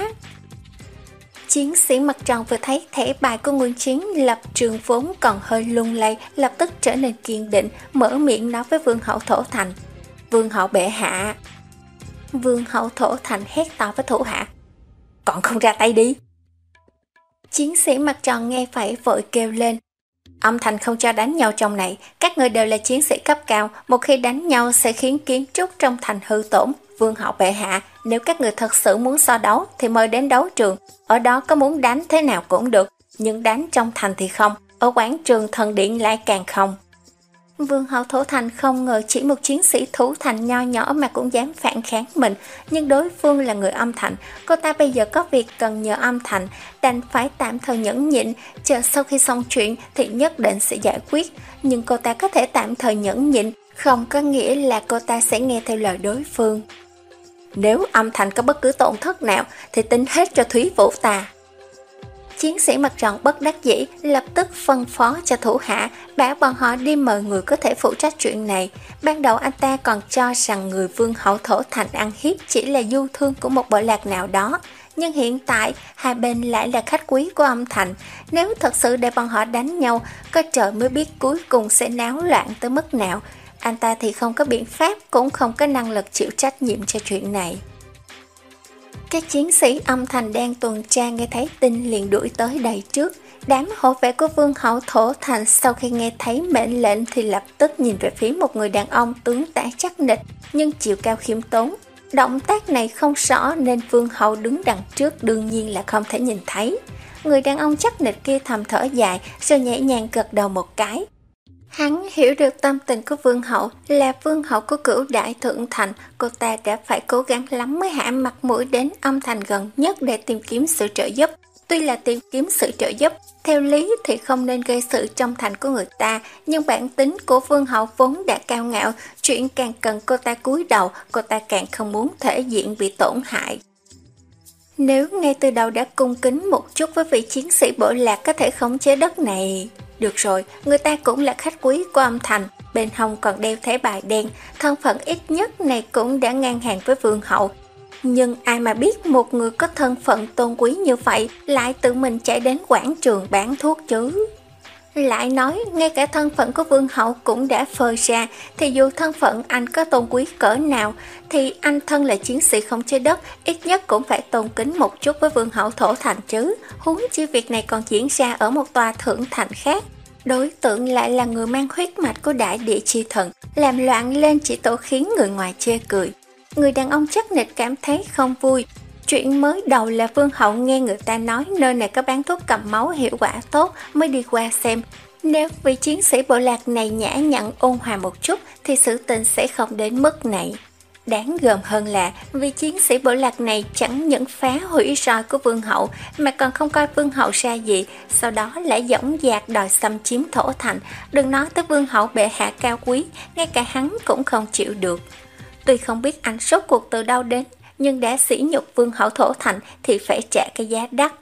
Chiến sĩ Mặt Tròn vừa thấy thẻ bài của Nguyên Chiến lập trường vốn còn hơi lung lay, lập tức trở nên kiên định, mở miệng nói với Vương hậu Thổ Thành. Vương hậu bệ hạ. Vương hậu Thổ Thành hét to với thủ hạ. Còn không ra tay đi. Chiến sĩ Mặt Tròn nghe vậy vội kêu lên. Âm thanh không cho đánh nhau trong này, các người đều là chiến sĩ cấp cao, một khi đánh nhau sẽ khiến kiến trúc trong thành hư tổn. Vương hậu bệ hạ, nếu các người thật sự muốn so đấu thì mời đến đấu trường, ở đó có muốn đánh thế nào cũng được, nhưng đánh trong thành thì không, ở quảng trường thần điện lại càng không. Vương hậu Thổ Thành không ngờ chỉ một chiến sĩ thủ thành nho nhỏ mà cũng dám phản kháng mình, nhưng đối phương là người âm thành, cô ta bây giờ có việc cần nhờ âm thành, đành phải tạm thời nhẫn nhịn, chờ sau khi xong chuyện thì nhất định sẽ giải quyết. Nhưng cô ta có thể tạm thời nhẫn nhịn, không có nghĩa là cô ta sẽ nghe theo lời đối phương. Nếu âm thành có bất cứ tổn thất nào thì tính hết cho Thúy Vũ ta. Chiến sĩ Mặt Tròn bất đắc dĩ lập tức phân phó cho thủ hạ, bảo bọn họ đi mời người có thể phụ trách chuyện này. Ban đầu anh ta còn cho rằng người Vương hậu Thổ Thành ăn hiếp chỉ là du thương của một bộ lạc nào đó, nhưng hiện tại hai bên lại là khách quý của âm thành. Nếu thật sự để bọn họ đánh nhau, có trời mới biết cuối cùng sẽ náo loạn tới mức nào. Anh ta thì không có biện pháp, cũng không có năng lực chịu trách nhiệm cho chuyện này. Các chiến sĩ âm thành đang tuần tra nghe thấy tin liền đuổi tới đầy trước. Đám hộ vệ của Vương hậu Thổ Thành sau khi nghe thấy mệnh lệnh thì lập tức nhìn về phía một người đàn ông tướng tá chắc nịch nhưng chiều cao khiêm tốn. Động tác này không rõ nên Vương hậu đứng đằng trước đương nhiên là không thể nhìn thấy. Người đàn ông chắc nịch kia thầm thở dài rồi nhẹ nhàng gật đầu một cái. Hắn hiểu được tâm tình của Vương hậu, là Vương hậu của Cửu Đại Thượng Thành, cô ta đã phải cố gắng lắm mới hạ mặt mũi đến âm thành gần nhất để tìm kiếm sự trợ giúp. Tuy là tìm kiếm sự trợ giúp, theo lý thì không nên gây sự trong thành của người ta, nhưng bản tính của Vương hậu vốn đã cao ngạo, chuyện càng cần cô ta cúi đầu, cô ta càng không muốn thể diện bị tổn hại. Nếu ngay từ đầu đã cung kính một chút với vị chiến sĩ bộ lạc có thể khống chế đất này. Được rồi, người ta cũng là khách quý của âm thành, bên hông còn đeo thẻ bài đen, thân phận ít nhất này cũng đã ngang hàng với Vương hậu. Nhưng ai mà biết một người có thân phận tôn quý như vậy lại tự mình chạy đến quảng trường bán thuốc chứ. Lại nói, ngay cả thân phận của Vương hậu cũng đã phơi ra, thì dù thân phận anh có tôn quý cỡ nào, thì anh thân là chiến sĩ không chế đất, ít nhất cũng phải tôn kính một chút với Vương hậu Thổ Thành chứ. Huống chi việc này còn diễn ra ở một tòa thượng thành khác. Đối tượng lại là người mang huyết mạch của đại địa chi thần, làm loạn lên chỉ tổ khiến người ngoài chê cười. Người đàn ông chắc nịch cảm thấy không vui. Chuyện mới đầu là Vương hậu nghe người ta nói nơi này có bán thuốc cầm máu hiệu quả tốt mới đi qua xem. Nếu vị chiến sĩ bộ lạc này nhã nhặn ôn hòa một chút thì sự tình sẽ không đến mức này. Đáng gờm hơn là vị chiến sĩ bộ lạc này chẳng những phá hủy roi của Vương hậu mà còn không coi Vương hậu ra gì, sau đó lại dõng dạc đòi xâm chiếm Thổ Thành. Đừng nói tới Vương hậu bệ hạ cao quý, ngay cả hắn cũng không chịu được. Tuy không biết anh rốt cuộc từ đâu đến, nhưng đã sỉ nhục Vương hậu Thổ Thành thì phải trả cái giá đắt.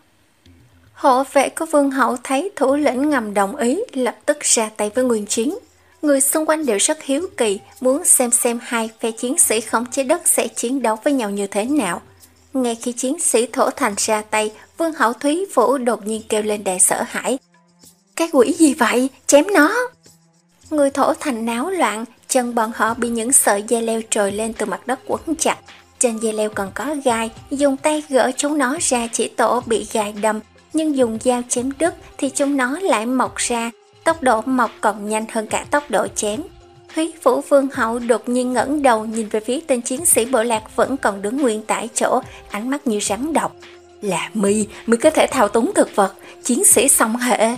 Hộ vệ của Vương hậu thấy thủ lĩnh ngầm đồng ý, lập tức ra tay với Nguyên Chiến. Người xung quanh đều rất hiếu kỳ, muốn xem xem hai phe chiến sĩ khống chế đất sẽ chiến đấu với nhau như thế nào. Ngay khi chiến sĩ Thổ Thành ra tay, Vương hậu Thúy Vũ đột nhiên kêu lên đầy sợ hãi. Cái quỷ gì vậy? Chém nó! Người Thổ Thành náo loạn, chân bọn họ bị những sợi dây leo trồi lên từ mặt đất quấn chặt. Trên dây leo còn có gai, dùng tay gỡ chúng nó ra chỉ tổ bị gai đâm, nhưng dùng dao chém đứt thì chúng nó lại mọc ra, tốc độ mọc còn nhanh hơn cả tốc độ chém. Thúy Vũ Vương hậu đột nhiên ngẩng đầu nhìn về phía tên chiến sĩ bộ lạc vẫn còn đứng nguyên tại chỗ, ánh mắt như rắn độc. Là mi, mi có thể thao túng thực vật, chiến sĩ song hệ.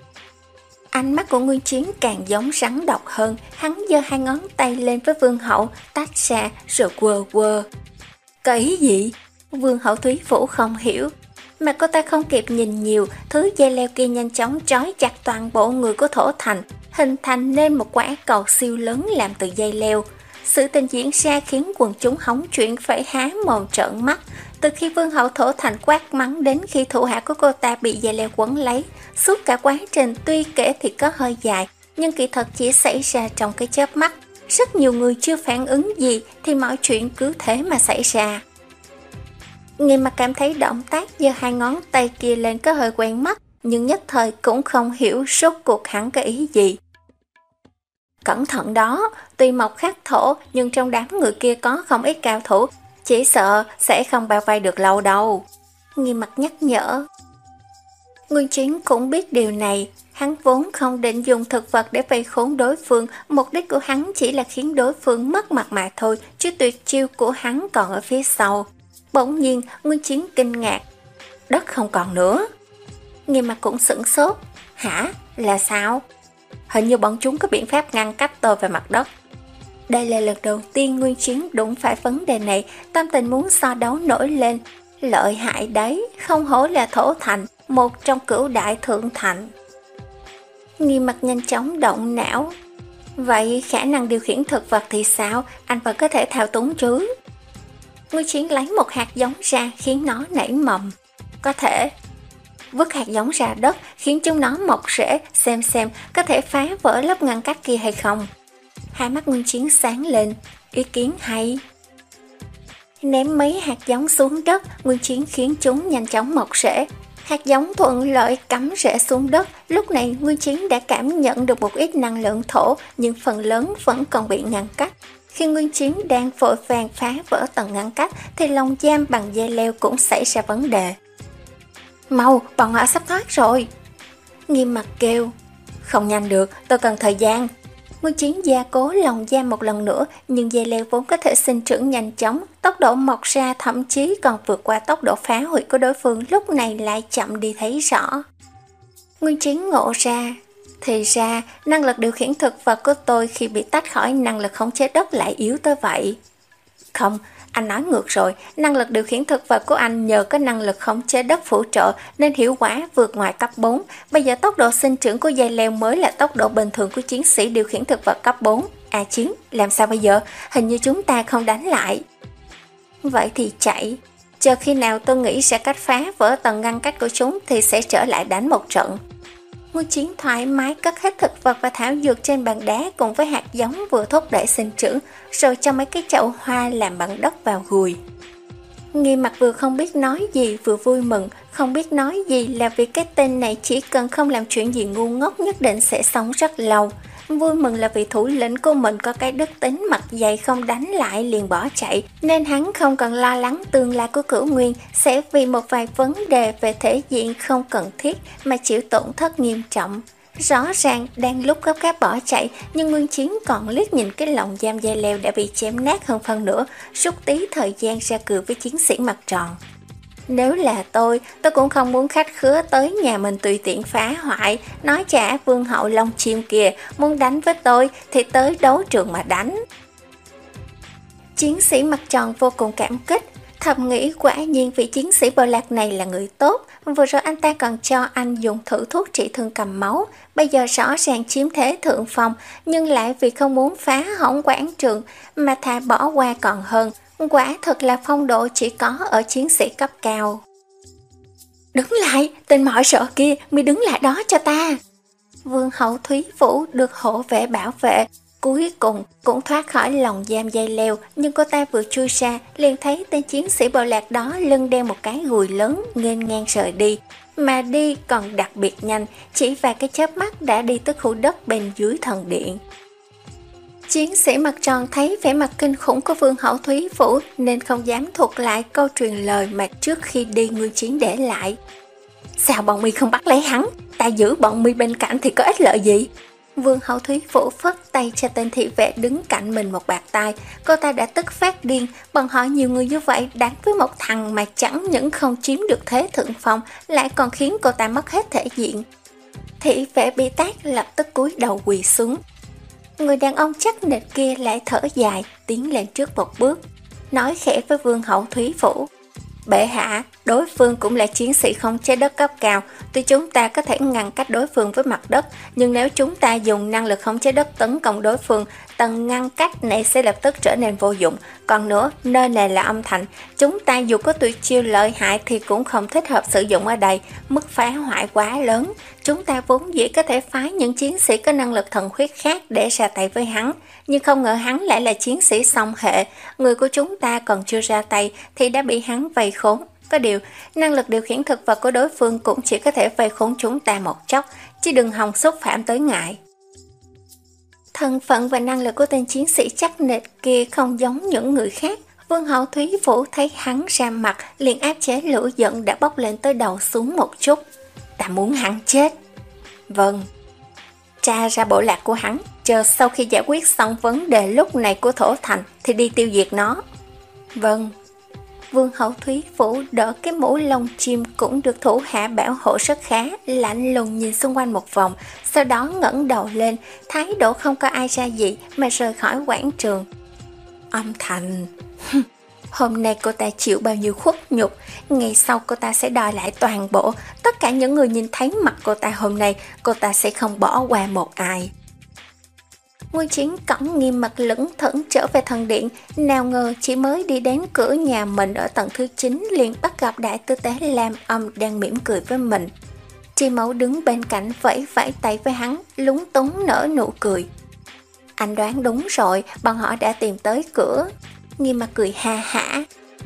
Ánh mắt của Nguyên Chiến càng giống rắn độc hơn, hắn giơ hai ngón tay lên với Vương hậu, tách ra rồi quơ quơ. Cái gì? Vương hậu Thúy Vũ không hiểu. mà cô ta không kịp nhìn nhiều, thứ dây leo kia nhanh chóng trói chặt toàn bộ người của Thổ Thành, hình thành nên một quả cầu siêu lớn làm từ dây leo. Sự tình diễn ra khiến quần chúng hóng chuyện phải há mồm trợn mắt. Từ khi Vương hậu Thổ Thành quát mắng đến khi thủ hạ của cô ta bị dây leo quấn lấy, suốt cả quá trình tuy kể thì có hơi dài, nhưng kỳ thật chỉ xảy ra trong cái chớp mắt. Rất nhiều người chưa phản ứng gì thì mọi chuyện cứ thế mà xảy ra. Nghiêm Mặc cảm thấy động tác giơ hai ngón tay kia lên có hơi quen mắt, nhưng nhất thời cũng không hiểu rốt cuộc hắn có ý gì. Cẩn thận đó, tuy mộc khắc thổ nhưng trong đám người kia có không ít cao thủ, chỉ sợ sẽ không bao vây được lâu đâu. Nghiêm Mặc nhắc nhở. Nguyên Chiến cũng biết điều này, hắn vốn không định dùng thực vật để vây khốn đối phương, mục đích của hắn chỉ là khiến đối phương mất mặt mà thôi, chứ tuyệt chiêu của hắn còn ở phía sau. Bỗng nhiên, Nguyên Chiến kinh ngạc. Đất không còn nữa. Nghiêm Mặc cũng sửng sốt. Hả? Là sao? Hình như bọn chúng có biện pháp ngăn cách tôi về mặt đất. Đây là lần đầu tiên Nguyên Chiến đụng phải vấn đề này, tâm tình muốn so đấu nổi lên. Lợi hại đấy, không hổ là Thổ Thành, một trong cửu đại thượng thành. Nghiêm Mặc nhanh chóng động não. Vậy khả năng điều khiển thực vật thì sao? Anh vẫn có thể thao túng chứ? Nguyên Chiến lấy một hạt giống ra khiến nó nảy mầm. Có thể. Vứt hạt giống ra đất khiến chúng nó mọc rễ, xem xem có thể phá vỡ lớp ngăn cách kia hay không. Hai mắt Nguyên Chiến sáng lên. Ý kiến hay. Ném mấy hạt giống xuống đất, Nguyên Chiến khiến chúng nhanh chóng mọc rễ. Hạt giống thuận lợi cắm rễ xuống đất. Lúc này Nguyên Chiến đã cảm nhận được một ít năng lượng thổ, nhưng phần lớn vẫn còn bị ngăn cách. Khi Nguyên Chiến đang vội vàng phá vỡ tầng ngăn cách thì lồng giam bằng dây leo cũng xảy ra vấn đề. Mau, bọn họ sắp thoát rồi. Nghiêm Mặc kêu. Không nhanh được, tôi cần thời gian. Nguyên Chiến gia cố lồng giam một lần nữa, nhưng dây leo vốn có thể sinh trưởng nhanh chóng, tốc độ mọc ra thậm chí còn vượt qua tốc độ phá hủy của đối phương, lúc này lại chậm đi thấy rõ. Nguyên Chiến ngộ ra, thì ra năng lực điều khiển thực vật của tôi khi bị tách khỏi năng lực khống chế đất lại yếu tới vậy. Không, anh nói ngược rồi, năng lực điều khiển thực vật của anh nhờ có năng lực khống chế đất phụ trợ nên hiệu quả vượt ngoài cấp bốn. Bây giờ tốc độ sinh trưởng của dây leo mới là tốc độ bình thường của chiến sĩ điều khiển thực vật cấp bốn. À Chiến, làm sao bây giờ? Hình như chúng ta không đánh lại. Vậy thì chạy. Chờ khi nào tôi nghĩ ra cách phá vỡ tầng ngăn cách của chúng thì sẽ trở lại đánh một trận. Nguyên Chiến thoải mái cất hết thực vật và thảo dược trên bàn đá cùng với hạt giống vừa thúc đẩy sinh trưởng, rồi cho mấy cái chậu hoa làm bằng đất vào gùi. Nghiêm Mặc vừa không biết nói gì vừa vui mừng, không biết nói gì là vì cái tên này chỉ cần không làm chuyện gì ngu ngốc nhất định sẽ sống rất lâu. Vui mừng là vì thủ lĩnh của mình có cái đức tính mặt dày không đánh lại liền bỏ chạy, nên hắn không cần lo lắng tương lai của Cửu Nguyên sẽ vì một vài vấn đề về thể diện không cần thiết mà chịu tổn thất nghiêm trọng. Rõ ràng đang lúc gấp gáp bỏ chạy, nhưng Nguyên Chiến còn liếc nhìn cái lồng giam dây leo đã bị chém nát hơn phân nửa, rút tí thời gian ra cự với chiến sĩ mặt tròn. Nếu là tôi, tôi cũng không muốn khách khứa tới nhà mình tùy tiện phá hoại, nói chả vương hậu Long Chim kìa, muốn đánh với tôi thì tới đấu trường mà đánh. Chiến sĩ mặt tròn vô cùng cảm kích, thầm nghĩ quả nhiên vị chiến sĩ Bò Lạc này là người tốt, vừa rồi anh ta còn cho anh dùng thử thuốc trị thương cầm máu, bây giờ rõ ràng chiếm thế thượng phong, nhưng lại vì không muốn phá hỏng quảng trường mà thà bỏ qua còn hơn. Quả thật là phong độ chỉ có ở chiến sĩ cấp cao. Đứng lại, tên mọi sợ kia, mi đứng lại đó cho ta. Vương hậu Thúy Vũ được hộ vệ bảo vệ, cuối cùng cũng thoát khỏi lòng giam dây leo, nhưng cô ta vừa chui ra liền thấy tên chiến sĩ Bò Lạc đó lưng đeo một cái gùi lớn nghênh ngang rời đi, mà đi còn đặc biệt nhanh, chỉ vài cái chớp mắt đã đi tới khu đất bên dưới thần điện. Chiến sĩ mặt tròn thấy vẻ mặt kinh khủng của Vương hậu Thúy Vũ nên không dám thuật lại câu truyền lời mà trước khi đi Nguyên Chiến để lại. Sao bọn mi không bắt lấy hắn? Ta giữ bọn mi bên cạnh thì có ích lợi gì? Vương hậu Thúy Vũ phất tay cho tên thị vệ đứng cạnh mình một bạt tai. Cô ta đã tức phát điên, bọn họ nhiều người như vậy đánh với một thằng mà chẳng những không chiếm được thế thượng phong, lại còn khiến cô ta mất hết thể diện. Thị vệ bị tát lập tức cúi đầu quỳ xuống. Người đàn ông chắc nịch kia lại thở dài, tiến lên trước một bước, nói khẽ với Vương hậu Thúy Vũ. Bệ hạ, đối phương cũng là chiến sĩ không chế đất cấp cao. Tuy chúng ta có thể ngăn cách đối phương với mặt đất, nhưng nếu chúng ta dùng năng lực khống chế đất tấn công đối phương, tầng ngăn cách này sẽ lập tức trở nên vô dụng. Còn nữa, nơi này là âm thành. Chúng ta dù có tuyệt chiêu lợi hại thì cũng không thích hợp sử dụng ở đây. Mức phá hoại quá lớn. Chúng ta vốn dĩ có thể phái những chiến sĩ có năng lực thần huyết khác để ra tay với hắn. Nhưng không ngờ hắn lại là chiến sĩ song hệ. Người của chúng ta còn chưa ra tay thì đã bị hắn vây khốn. Có điều, năng lực điều khiển thực vật của đối phương cũng chỉ có thể vây khốn chúng ta một chốc, chứ đừng hòng xúc phạm tới ngại. Thân phận và năng lực của tên chiến sĩ chắc nịch kia không giống những người khác. Vương hậu Thúy Vũ thấy hắn ra mặt, liền áp chế lửa giận đã bốc lên tới đầu xuống một chút. Ta muốn hắn chết. Vâng. Tra ra bộ lạc của hắn, chờ sau khi giải quyết xong vấn đề lúc này của Thổ Thành thì đi tiêu diệt nó. Vâng. Vương hậu Thúy Vũ đỡ cái mũ lông chim cũng được thủ hạ bảo hộ rất khá, lạnh lùng nhìn xung quanh một vòng, sau đó ngẩng đầu lên, thái độ không có ai ra gì mà rời khỏi quảng trường. Âm Thành, hôm nay cô ta chịu bao nhiêu khuất nhục, ngày sau cô ta sẽ đòi lại toàn bộ, tất cả những người nhìn thấy mặt cô ta hôm nay, cô ta sẽ không bỏ qua một ai. Nguyên Chiến cõng nghiêm mặt lững thững trở về thần điện, nào ngờ chỉ mới đi đến cửa nhà mình ở tầng thứ chín liền bắt gặp đại tư tế Lam Âm đang mỉm cười với mình. Tri Mẫu đứng bên cạnh vẫy vẫy tay với hắn, lúng túng nở nụ cười. Anh đoán đúng rồi, bọn họ đã tìm tới cửa. Nghiêm mặt cười ha hả.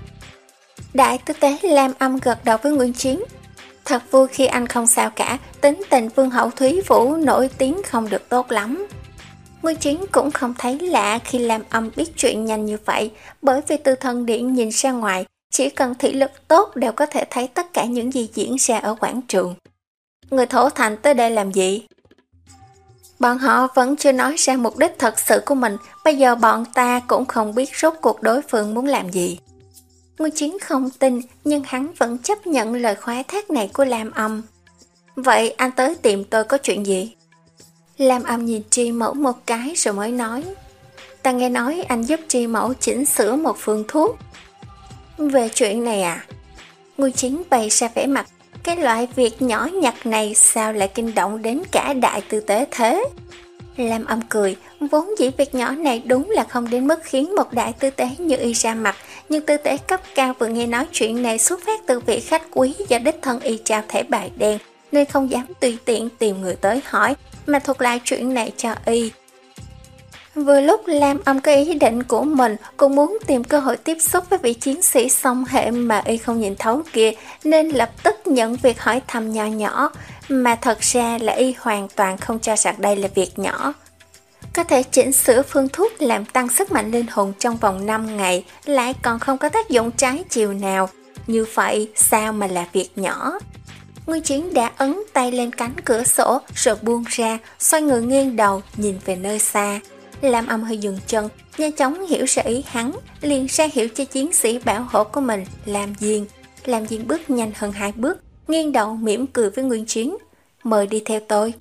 Đại tư tế Lam Âm gật đầu với Nguyên Chiến. Thật vui khi anh không sao cả, tính tình Vương hậu Thúy Vũ nổi tiếng không được tốt lắm. Nguyên Chiến cũng không thấy lạ khi Lam Âm biết chuyện nhanh như vậy, bởi vì từ thần điện nhìn ra ngoài, chỉ cần thị lực tốt đều có thể thấy tất cả những gì diễn ra ở quảng trường. Người Thổ Thành tới đây làm gì? Bọn họ vẫn chưa nói ra mục đích thật sự của mình, bây giờ bọn ta cũng không biết rốt cuộc đối phương muốn làm gì. Nguyên Chiến không tin, nhưng hắn vẫn chấp nhận lời khoái thác này của Lam Âm. Vậy anh tới tìm tôi có chuyện gì? Lam Âm nhìn Tri Mẫu một cái rồi mới nói. Ta nghe nói anh giúp Tri Mẫu chỉnh sửa một phương thuốc. Về chuyện này à? Nguyên Chiến bày ra vẻ mặt. Cái loại việc nhỏ nhặt này sao lại kinh động đến cả đại tư tế thế? Lam Âm cười. Vốn dĩ việc nhỏ này đúng là không đến mức khiến một đại tư tế như y ra mặt. Nhưng tư tế cấp cao vừa nghe nói chuyện này xuất phát từ vị khách quý do đích thân y trao thẻ bài đen, nên không dám tùy tiện tìm người tới hỏi, mà thuật lại chuyện này cho y. Vừa lúc Lam Âm có ý định của mình, cũng muốn tìm cơ hội tiếp xúc với vị chiến sĩ song hệ mà y không nhìn thấu kia, nên lập tức nhận việc hỏi thăm nhỏ nhỏ, mà thật ra là y hoàn toàn không cho rằng đây là việc nhỏ. Có thể chỉnh sửa phương thuốc làm tăng sức mạnh linh hồn trong vòng năm ngày, lại còn không có tác dụng trái chiều nào. Như vậy sao mà là việc nhỏ? Nguyên Chiến đã ấn tay lên cánh cửa sổ rồi buông ra, xoay người nghiêng đầu nhìn về nơi xa. Lam Âm hơi dừng chân, nhanh chóng hiểu ra ý hắn, liền ra hiệu cho chiến sĩ bảo hộ của mình Lam Diên. Lam Diên bước nhanh hơn hai bước, nghiêng đầu mỉm cười với Nguyên Chiến. Mời đi theo tôi.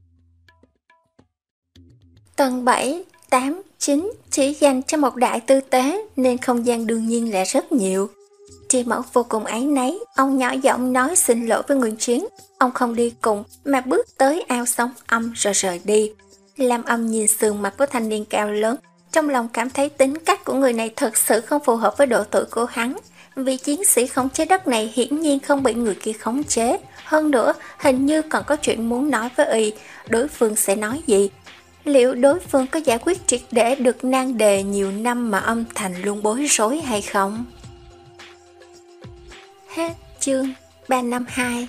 Tầng bảy, tám, chín chỉ dành cho một đại tư tế nên không gian đương nhiên là rất nhiều. Tri Mẫu vô cùng áy náy, ông nhỏ giọng nói xin lỗi với Nguyên Chiến. Ông không đi cùng mà bước tới ao sóng âm rồi rời đi. Lam Âm nhìn sườn mặt của thanh niên cao lớn, trong lòng cảm thấy tính cách của người này thật sự không phù hợp với độ tuổi của hắn. Vì chiến sĩ khống chế đất này hiển nhiên không bị người kia khống chế. Hơn nữa, hình như còn có chuyện muốn nói với y, đối phương sẽ nói gì? Liệu đối phương có giải quyết triệt để được nan đề nhiều năm mà Âm Thành luôn bối rối hay không? Hết chương ba năm hai.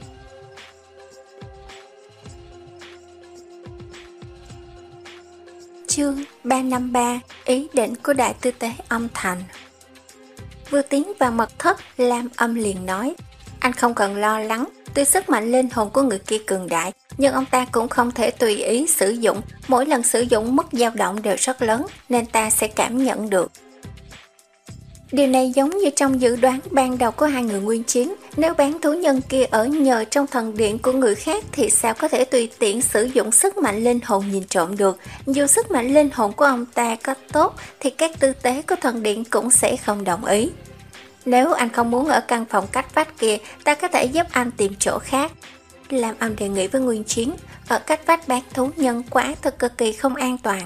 Chương ba năm ba. Ý định của đại tư tế Âm Thành. Vừa tiến vào mật thất, Lam Âm liền nói, anh không cần lo lắng, tuy sức mạnh linh hồn của người kia cường đại, nhưng ông ta cũng không thể tùy ý sử dụng, mỗi lần sử dụng mức dao động đều rất lớn, nên ta sẽ cảm nhận được. Điều này giống như trong dự đoán ban đầu của hai người Nguyên Chiến, nếu bán thú nhân kia ở nhờ trong thần điện của người khác thì sao có thể tùy tiện sử dụng sức mạnh linh hồn nhìn trộm được. Dù sức mạnh linh hồn của ông ta có tốt thì các tư tế của thần điện cũng sẽ không đồng ý. Nếu anh không muốn ở căn phòng cách vách kia, ta có thể giúp anh tìm chỗ khác. Lam Âm đề nghị với Nguyên Chiến, ở cách vách bán thú nhân quả thật cực kỳ không an toàn.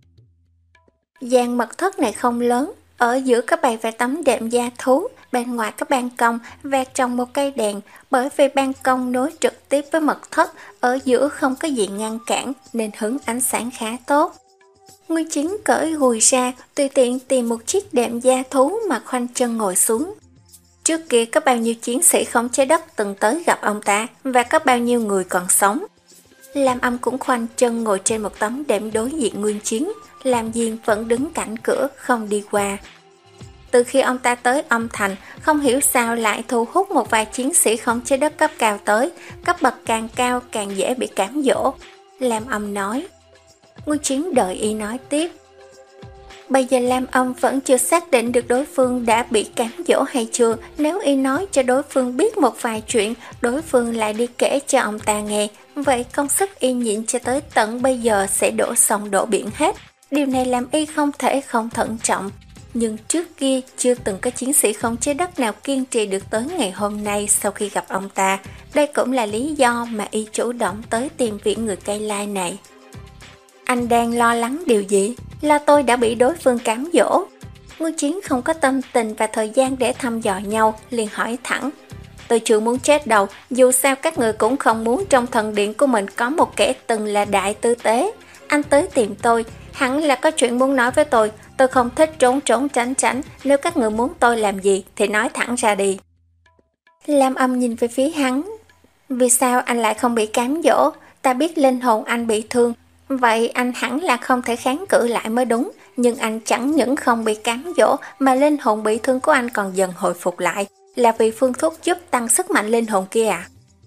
Gian mật thất này không lớn, ở giữa có bày vài tấm đệm da thú, bên ngoài có ban công và trồng một cây đèn, bởi vì ban công nối trực tiếp với mật thất, ở giữa không có gì ngăn cản nên hứng ánh sáng khá tốt. Nguyên Chiến cởi gùi ra, tùy tiện tìm một chiếc đệm da thú mà khoanh chân ngồi xuống. Trước kia có bao nhiêu chiến sĩ khống chế đất từng tới gặp ông ta và có bao nhiêu người còn sống. Lam Âm cũng khoanh chân ngồi trên một tấm đệm đối diện Nguyên Chiến, Lam Diên vẫn đứng cạnh cửa không đi qua. Từ khi ông ta tới âm thành, không hiểu sao lại thu hút một vài chiến sĩ khống chế đất cấp cao tới, cấp bậc càng cao càng dễ bị cám dỗ. Lam Âm nói. Nguyên Chiến đợi y nói tiếp. Bây giờ Lam Âm vẫn chưa xác định được đối phương đã bị cám dỗ hay chưa. Nếu y nói cho đối phương biết một vài chuyện, đối phương lại đi kể cho ông ta nghe, vậy công sức y nhịn cho tới tận bây giờ sẽ đổ sông đổ biển hết. Điều này làm y không thể không thận trọng. Nhưng trước kia chưa từng có chiến sĩ không chế đất nào kiên trì được tới ngày hôm nay sau khi gặp ông ta. Đây cũng là lý do mà y chủ động tới tìm viện người cây lai này. Anh đang lo lắng điều gì? Là tôi đã bị đối phương cám dỗ. Nguyên Chiến không có tâm tình và thời gian để thăm dò nhau, liền hỏi thẳng. Tôi chưa muốn chết đâu, dù sao các người cũng không muốn trong thần điện của mình có một kẻ từng là đại tư tế. Anh tới tìm tôi, hẳn là có chuyện muốn nói với tôi. Tôi không thích trốn trốn tránh tránh, nếu các người muốn tôi làm gì thì nói thẳng ra đi. Lam Âm nhìn về phía hắn. Vì sao anh lại không bị cám dỗ? Ta biết linh hồn anh bị thương, vậy anh hẳn là không thể kháng cự lại mới đúng. Nhưng anh chẳng những không bị cám dỗ mà linh hồn bị thương của anh còn dần hồi phục lại. Là vì phương thuốc giúp tăng sức mạnh linh hồn kia à?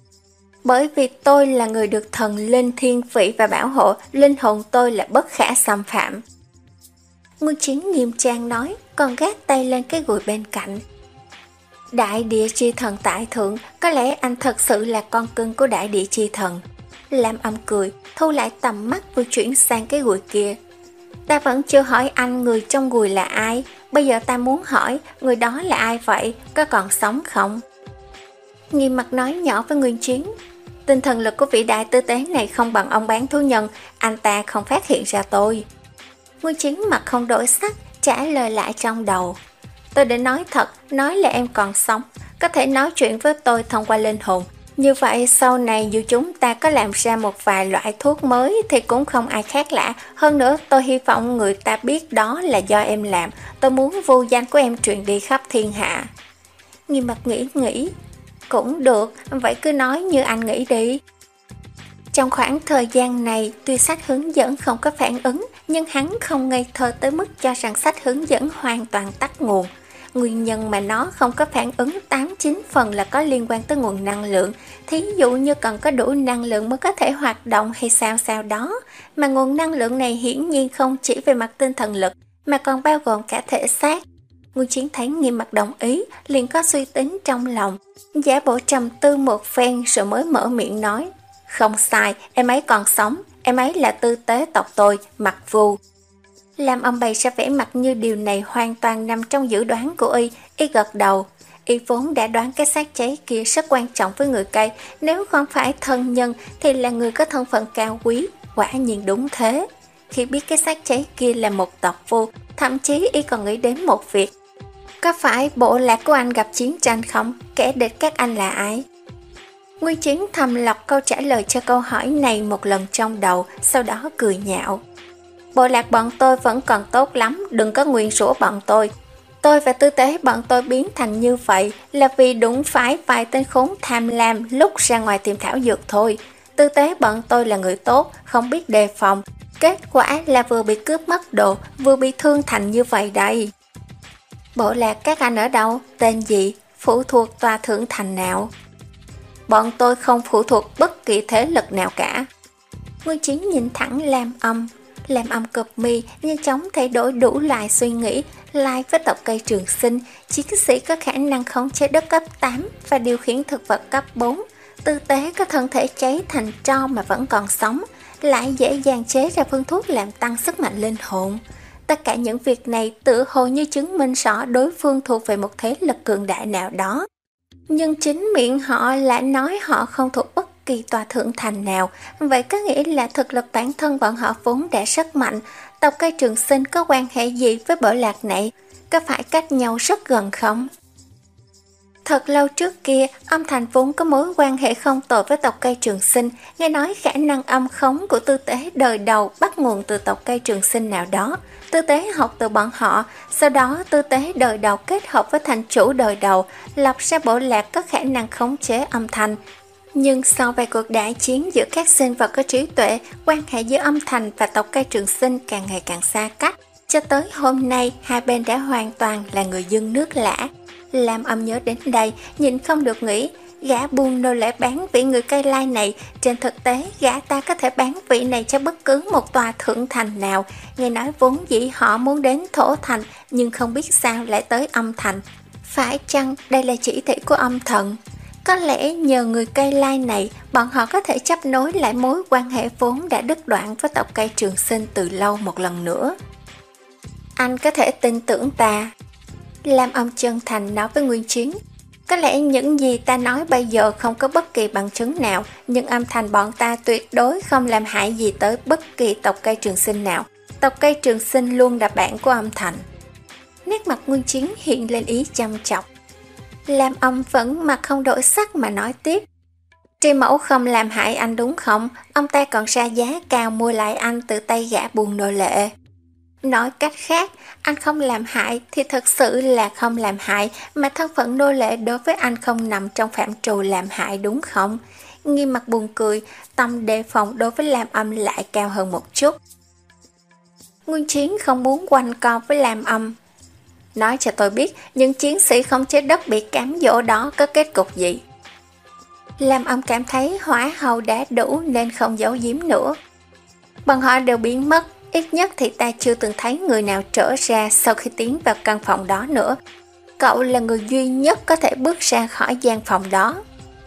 Bởi vì tôi là người được thần linh thiên vị và bảo hộ, linh hồn tôi là bất khả xâm phạm. Nguyên Chiến nghiêm trang nói, còn gác tay lên cái gùi bên cạnh. Đại địa chi thần tại thượng, có lẽ anh thật sự là con cưng của đại địa chi thần. Lam Âm cười, thu lại tầm mắt vừa chuyển sang cái gùi kia. Ta vẫn chưa hỏi anh người trong gùi là ai, bây giờ ta muốn hỏi, người đó là ai vậy, có còn sống không? Nghiêm mặt nói nhỏ với Nguyên Chiến. Tinh thần lực của vị đại tư tế này không bằng ông bán thú nhân, anh ta không phát hiện ra tôi. Nguyên Chiến mặt không đổi sắc, trả lời lại trong đầu. Tôi đã nói thật, nói là em còn sống, có thể nói chuyện với tôi thông qua linh hồn. Như vậy sau này dù chúng ta có làm ra một vài loại thuốc mới thì cũng không ai khác lạ. Hơn nữa tôi hy vọng người ta biết đó là do em làm. Tôi muốn vô danh của em truyền đi khắp thiên hạ. Nghiêm mặt nghĩ nghĩ. Cũng được, vậy cứ nói như anh nghĩ đi. Trong khoảng thời gian này, tuy sách hướng dẫn không có phản ứng, nhưng hắn không ngây thơ tới mức cho rằng sách hướng dẫn hoàn toàn tắt nguồn. Nguyên nhân mà nó không có phản ứng tám chín phần là có liên quan tới nguồn năng lượng. Thí dụ như cần có đủ năng lượng mới có thể hoạt động hay sao sao đó. Mà nguồn năng lượng này hiển nhiên không chỉ về mặt tinh thần lực, mà còn bao gồm cả thể xác. Nguyên Chiến thấy Nghiêm mặt đồng ý, liền có suy tính trong lòng. Giả bộ trầm tư một phen rồi mới mở miệng nói. Không sai, em ấy còn sống, em ấy là tư tế tộc tôi, Mặc Vu. Lam Âm bày ra vẻ mặt như điều này hoàn toàn nằm trong dự đoán của y, y gật đầu. Y vốn đã đoán cái xác cháy kia rất quan trọng với người cây, nếu không phải thân nhân thì là người có thân phận cao quý, quả nhiên đúng thế. Khi biết cái xác cháy kia là một tộc Vu, thậm chí y còn nghĩ đến một việc. Có phải bộ lạc của anh gặp chiến tranh không? Kẻ địch các anh là ai? Nguyên Chiến thầm lọc câu trả lời cho câu hỏi này một lần trong đầu, sau đó cười nhạo. Bộ lạc bọn tôi vẫn còn tốt lắm, đừng có nguyền rủa bọn tôi. Tôi và tư tế bọn tôi biến thành như vậy là vì đụng phải vài tên khốn tham lam lúc ra ngoài tìm thảo dược thôi. Tư tế bọn tôi là người tốt, không biết đề phòng. Kết quả là vừa bị cướp mất đồ, vừa bị thương thành như vậy đây. Bộ lạc các anh ở đâu? Tên gì? Phụ thuộc tòa thượng thành nào? Bọn tôi không phụ thuộc bất kỳ thế lực nào cả. Nguyên Chiến nhìn thẳng Lam Âm. Lam Âm cụp mi, nhanh chóng thay đổi đủ loại suy nghĩ. Lai với tộc cây trường sinh, chiến sĩ có khả năng khống chế đất cấp tám và điều khiển thực vật cấp bốn. Tư tế có thân thể cháy thành tro mà vẫn còn sống, lại dễ dàng chế ra phương thuốc làm tăng sức mạnh linh hồn. Tất cả những việc này tự hồ như chứng minh rõ đối phương thuộc về một thế lực cường đại nào đó. Nhưng chính miệng họ lại nói họ không thuộc bất kỳ tòa thượng thành nào, vậy có nghĩa là thực lực bản thân bọn họ vốn đã rất mạnh. Tộc cây Trường Sinh có quan hệ gì với Bộ Lạc này? Có phải cách nhau rất gần không? Thật lâu trước kia, âm Thành vốn có mối quan hệ không tồi với tộc cây Trường Sinh, nghe nói khả năng âm khống của tư tế đời đầu bắt nguồn từ tộc cây Trường Sinh nào đó. Tư tế học từ bọn họ, sau đó tư tế đời đầu kết hợp với thành chủ đời đầu, lập ra bộ lạc có khả năng khống chế âm thanh. Nhưng sau vài cuộc đại chiến giữa các sinh vật có trí tuệ, quan hệ giữa âm Thành và tộc cây Trường Sinh càng ngày càng xa cách. Cho tới hôm nay, hai bên đã hoàn toàn là người dân nước lã. Lam Âm nhớ đến đây, nhìn không được nghĩ, gã buôn nô lệ bán vị người Cây Lai này, trên thực tế gã ta có thể bán vị này cho bất cứ một tòa thượng thành nào. Nghe nói vốn dĩ họ muốn đến Thổ Thành, nhưng không biết sao lại tới Âm Thành. Phải chăng đây là chỉ thị của âm thần? Có lẽ nhờ người Cây Lai này, bọn họ có thể chấp nối lại mối quan hệ vốn đã đứt đoạn với tộc cây Trường Sinh từ lâu một lần nữa. Anh có thể tin tưởng ta. Lam Âm chân thành nói với Nguyên Chiến. Có lẽ những gì ta nói bây giờ không có bất kỳ bằng chứng nào, nhưng âm thanh bọn ta tuyệt đối không làm hại gì tới bất kỳ tộc cây Trường Sinh nào. Tộc cây Trường Sinh luôn là bạn của âm thành. Nét mặt Nguyên Chiến hiện lên ý chăm chọc. Lam Âm vẫn mặt không đổi sắc mà nói tiếp. Tri Mẫu không làm hại anh đúng không? Ông ta còn ra giá cao mua lại anh từ tay gã buôn nô lệ. Nói cách khác, anh không làm hại thì thật sự là không làm hại, mà thân phận nô lệ đối với anh không nằm trong phạm trù làm hại đúng không? Nghiêm mặt buồn cười, tâm đề phòng đối với Lam Âm lại cao hơn một chút. Nguyên Chiến không muốn quanh co với Lam Âm. Nói cho tôi biết, những chiến sĩ không chế đất bị cám dỗ đó có kết cục gì? Lam Âm cảm thấy hỏa hầu đã đủ nên không giấu giếm nữa. Bọn họ đều biến mất. Ít nhất thì ta chưa từng thấy người nào trở ra sau khi tiến vào căn phòng đó nữa. Cậu là người duy nhất có thể bước ra khỏi gian phòng đó.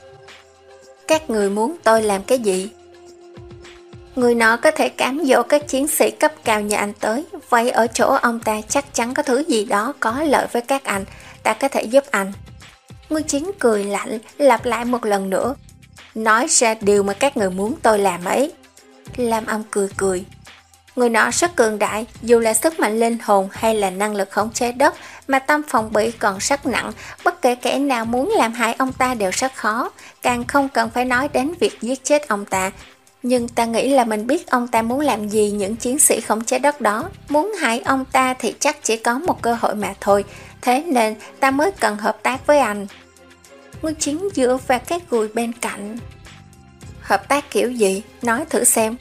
Các người muốn tôi làm cái gì? Người nọ có thể cám dỗ các chiến sĩ cấp cao như anh tới. Vậy ở chỗ ông ta chắc chắn có thứ gì đó có lợi với các anh. Ta có thể giúp anh. Nguyên Chiến cười lạnh, lặp lại một lần nữa. Nói ra điều mà các người muốn tôi làm ấy. Lam Âm cười cười. Người nọ rất cường đại, dù là sức mạnh linh hồn hay là năng lực khống chế đất, mà tâm phòng bị còn rất nặng, bất kể kẻ nào muốn làm hại ông ta đều rất khó, càng không cần phải nói đến việc giết chết ông ta. Nhưng ta nghĩ là mình biết ông ta muốn làm gì những chiến sĩ khống chế đất đó, muốn hại ông ta thì chắc chỉ có một cơ hội mà thôi, thế nên ta mới cần hợp tác với anh. Nguyên Chiến dựa vào cái gùi bên cạnh. Hợp tác kiểu gì? Nói thử xem.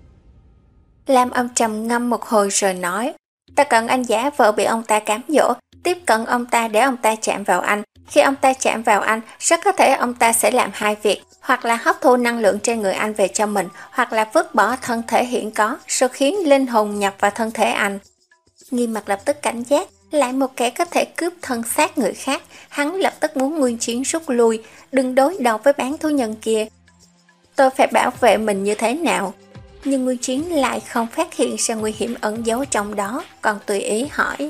Lam Âm trầm ngâm một hồi rồi nói, ta cần anh giả vợ bị ông ta cám dỗ, tiếp cận ông ta để ông ta chạm vào anh. Khi ông ta chạm vào anh, rất có thể ông ta sẽ làm hai việc, hoặc là hấp thu năng lượng trên người anh về cho mình, hoặc là vứt bỏ thân thể hiện có, rồi khiến linh hồn nhập vào thân thể anh. Nghiêm mặt lập tức cảnh giác, lại một kẻ có thể cướp thân xác người khác, hắn lập tức muốn Nguyên Chiến rút lui, đừng đối đầu với bán thú nhân kia. Tôi phải bảo vệ mình như thế nào? Nhưng Nguyên Chiến lại không phát hiện ra nguy hiểm ẩn giấu trong đó, còn tùy ý hỏi.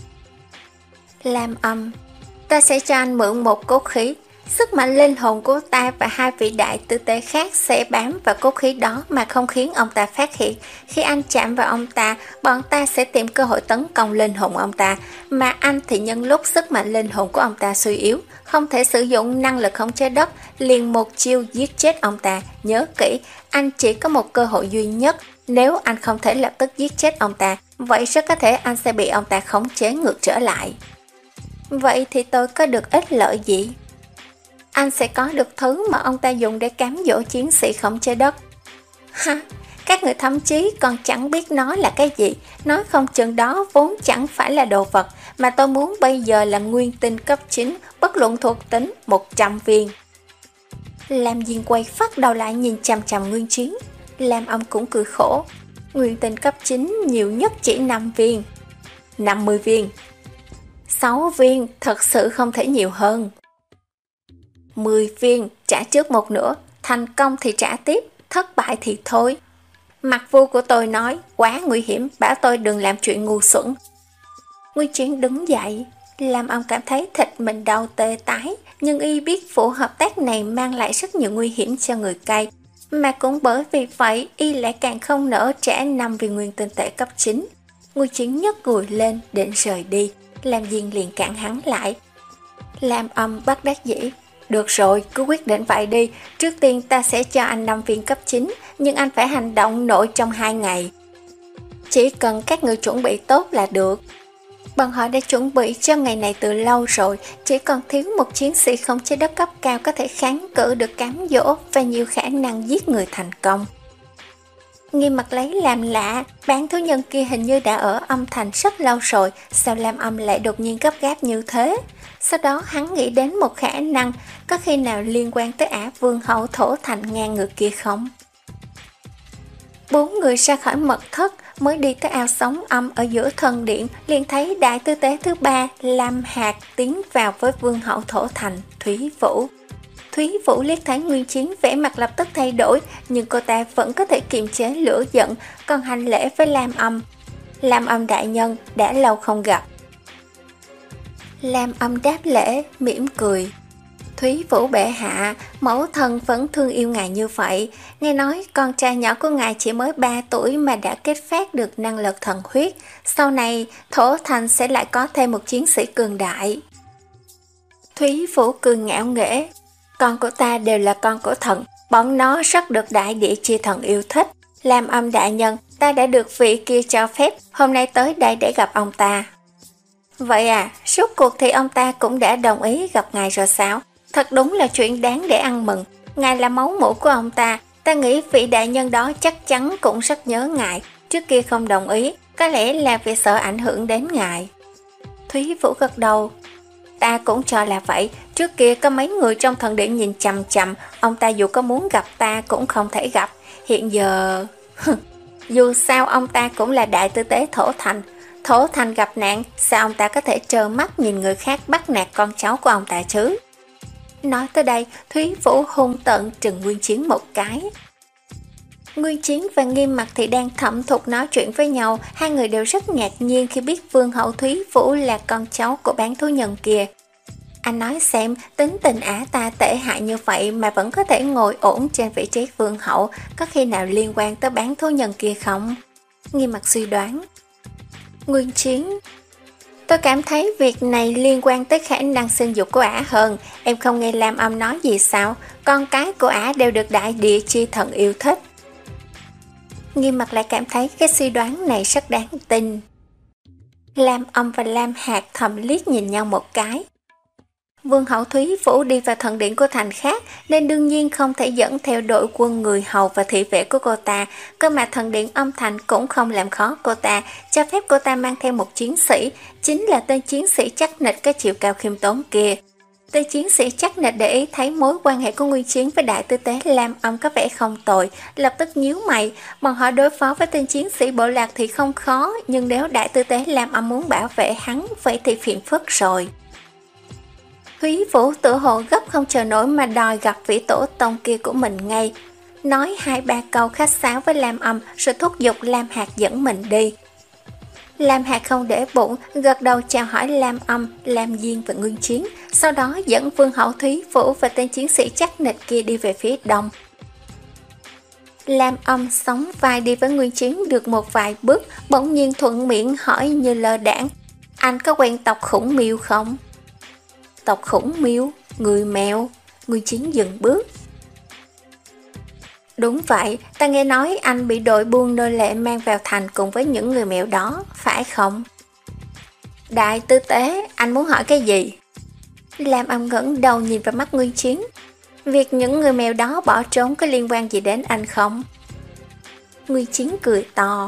Lam Âm, ta sẽ cho anh mượn một cốt khí. Sức mạnh linh hồn của ta và hai vị đại tư tế khác sẽ bám vào cốt khí đó mà không khiến ông ta phát hiện. Khi anh chạm vào ông ta, bọn ta sẽ tìm cơ hội tấn công linh hồn ông ta, mà anh thì nhân lúc sức mạnh linh hồn của ông ta suy yếu, không thể sử dụng năng lực khống chế đất, liền một chiêu giết chết ông ta. Nhớ kỹ, anh chỉ có một cơ hội duy nhất. Nếu anh không thể lập tức giết chết ông ta, vậy rất có thể anh sẽ bị ông ta khống chế ngược trở lại. Vậy thì tôi có được ích lợi gì? Anh sẽ có được thứ mà ông ta dùng để cám dỗ chiến sĩ khống chế đất. Ha, các người thậm chí còn chẳng biết nó là cái gì. Nói không chừng đó vốn chẳng phải là đồ vật, mà tôi muốn bây giờ là nguyên tinh cấp chín, bất luận thuộc tính một trăm viên. Lam Diên quay phát đầu lại nhìn chằm chằm Nguyên Chiến. Lam Âm cũng cười khổ. Nguyên tinh cấp chín nhiều nhất chỉ năm viên. năm mươi viên. sáu viên, thật sự không thể nhiều hơn. mười viên, trả trước một nửa, thành công thì trả tiếp, thất bại thì thôi. Mặt vua của tôi nói, quá nguy hiểm, bảo tôi đừng làm chuyện ngu xuẩn. Nguyên Chiến đứng dậy, làm ông cảm thấy thịt mình đau tê tái, nhưng y biết vụ hợp tác này mang lại rất nhiều nguy hiểm cho người cai. Mà cũng bởi vì vậy, y lại càng không nỡ trả năm viên nguyên tinh tệ cấp chín. Nguyên Chiến nhấc gùi lên, định rời đi, Lam Diên liền cản hắn lại. Lam Âm bất đắc dĩ, được rồi, cứ quyết định vậy đi, trước tiên ta sẽ cho anh năm viên cấp chín, nhưng anh phải hành động nội trong hai ngày. Chỉ cần các người chuẩn bị tốt là được. Bọn họ đã chuẩn bị cho ngày này từ lâu rồi, chỉ còn thiếu một chiến sĩ không chế đất cấp cao có thể kháng cự được cám dỗ và nhiều khả năng giết người thành công. Nghiêm Mặt lấy làm lạ, bán thú nhân kia hình như đã ở âm thành rất lâu rồi, sao Lam Âm lại đột nhiên gấp gáp như thế? Sau đó hắn nghĩ đến một khả năng, có khi nào liên quan tới Ả Vương hậu thổ thành ngang ngược kia không? Bốn người ra khỏi mật thất, mới đi tới ao sóng âm ở giữa thần điện, liền thấy đại tư tế thứ ba Lam Hạc tiến vào với vương hậu thổ thành Thúy Vũ. Thúy Vũ liếc thấy Nguyên Chiến, vẻ mặt lập tức thay đổi, nhưng cô ta vẫn có thể kiềm chế lửa giận, còn hành lễ với Lam Âm. Lam Âm đại nhân, đã lâu không gặp. Lam Âm đáp lễ, mỉm cười. Thúy Vũ bệ hạ, mẫu thân vẫn thương yêu ngài như vậy. Nghe nói con trai nhỏ của ngài chỉ mới ba tuổi mà đã kết phát được năng lực thần huyết. Sau này, thổ thành sẽ lại có thêm một chiến sĩ cường đại. Thúy Vũ cười ngạo nghễ. Con của ta đều là con của thần, bọn nó rất được đại địa chi thần yêu thích. Lam Âm đại nhân, ta đã được vị kia cho phép, hôm nay tới đây để gặp ông ta. Vậy à, suốt cuộc thì ông ta cũng đã đồng ý gặp ngài rồi sao? Thật đúng là chuyện đáng để ăn mừng. Ngài là máu mủ của ông ta, ta nghĩ vị đại nhân đó chắc chắn cũng rất nhớ ngài. Trước kia không đồng ý, có lẽ là vì sợ ảnh hưởng đến ngài. Thúy Vũ gật đầu. Ta cũng cho là vậy, trước kia có mấy người trong thần điện nhìn chằm chằm, ông ta dù có muốn gặp ta cũng không thể gặp. Hiện giờ... dù sao ông ta cũng là đại tư tế thổ thành. Thổ thành gặp nạn, sao ông ta có thể trơ mắt nhìn người khác bắt nạt con cháu của ông ta chứ? Nói tới đây, Thúy Vũ hung tợn trừng Nguyên Chiến một cái. Nguyên Chiến và Nghiêm Mặt thì đang thẩm thục nói chuyện với nhau, hai người đều rất ngạc nhiên khi biết vương hậu Thúy Vũ là con cháu của bán thú nhân kia. Anh nói xem, tính tình Ả ta tệ hại như vậy mà vẫn có thể ngồi ổn trên vị trí vương hậu, có khi nào liên quan tới bán thú nhân kia không? Nghiêm Mặt suy đoán. Nguyên Chiến: tôi cảm thấy việc này liên quan tới khả năng sinh dục của Ả hơn. Em không nghe Lam Âm nói gì sao? Con cái của Ả đều được đại địa chi thần yêu thích. Nghiêm Mặt lại cảm thấy cái suy đoán này rất đáng tin. Lam Âm và Lam Hạc thầm liếc nhìn nhau một cái. Vương hậu Thúy Vũ đi vào thần điện của thành khác, nên đương nhiên không thể dẫn theo đội quân người hầu và thị vệ của cô ta. Cơ mà thần điện âm thành cũng không làm khó cô ta, cho phép cô ta mang theo một chiến sĩ, chính là tên chiến sĩ chắc nịch cái chiều cao khiêm tốn kia. Tên chiến sĩ chắc nịch để ý thấy mối quan hệ của Nguyên Chiến với đại tư tế Lam Âm có vẻ không tồi, lập tức nhíu mày. Bọn họ đối phó với tên chiến sĩ bộ lạc thì không khó, nhưng nếu đại tư tế Lam Âm muốn bảo vệ hắn, vậy thì phiền phức rồi. Thúy Vũ tự hồ gấp không chờ nổi mà đòi gặp vị tổ tông kia của mình ngay. Nói hai ba câu khách sáo với Lam Âm rồi thúc giục Lam Hạc dẫn mình đi. Lam Hạc không để bụng, gật đầu chào hỏi Lam Âm, Lam Diên và Nguyên Chiến, sau đó dẫn vương hậu Thúy Vũ và tên chiến sĩ chắc nịch kia đi về phía đông. Lam Âm sóng vai đi với Nguyên Chiến được một vài bước, bỗng nhiên thuận miệng hỏi như lơ đãng: anh có quen tộc khủng miêu không? Tộc khủng miêu, người mèo. Nguyên Chiến dừng bước. Đúng vậy, ta nghe nói anh bị đội buôn nô lệ mang vào thành cùng với những người mèo đó, phải không? Đại tư tế, anh muốn hỏi cái gì? Lam Âm ngẩng đầu nhìn vào mắt Nguyên Chiến. Việc những người mèo đó bỏ trốn có liên quan gì đến anh không? Nguyên Chiến cười to.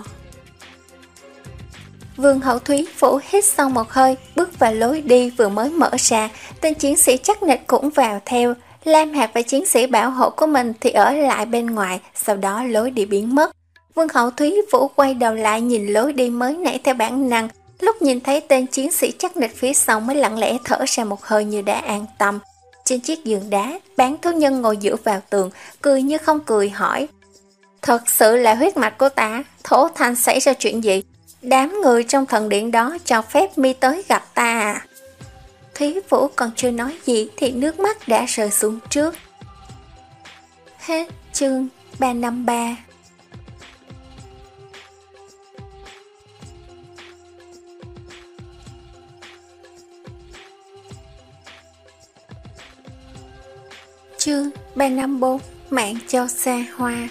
Vương hậu Thúy Vũ hít sâu một hơi, bước vào lối đi vừa mới mở ra, tên chiến sĩ chắc nịch cũng vào theo. Lam Hạc và chiến sĩ bảo hộ của mình thì ở lại bên ngoài, sau đó lối đi biến mất. Vương hậu Thúy Vũ quay đầu lại nhìn lối đi mới nãy theo bản năng, lúc nhìn thấy tên chiến sĩ chắc nịch phía sau mới lặng lẽ thở ra một hơi như đã an tâm. Trên chiếc giường đá, bán thú nhân ngồi dựa vào tường, cười như không cười hỏi: Thật sự là huyết mạch của ta, Thổ Thành xảy ra chuyện gì? Đám người trong thần điện đó cho phép mi tới gặp ta à? Thúy Vũ còn chưa nói gì thì nước mắt đã rơi xuống trước. Hết chương ba trăm năm mươi ba. Chương ba trăm năm mươi bốn. Mạng cho xa hoa.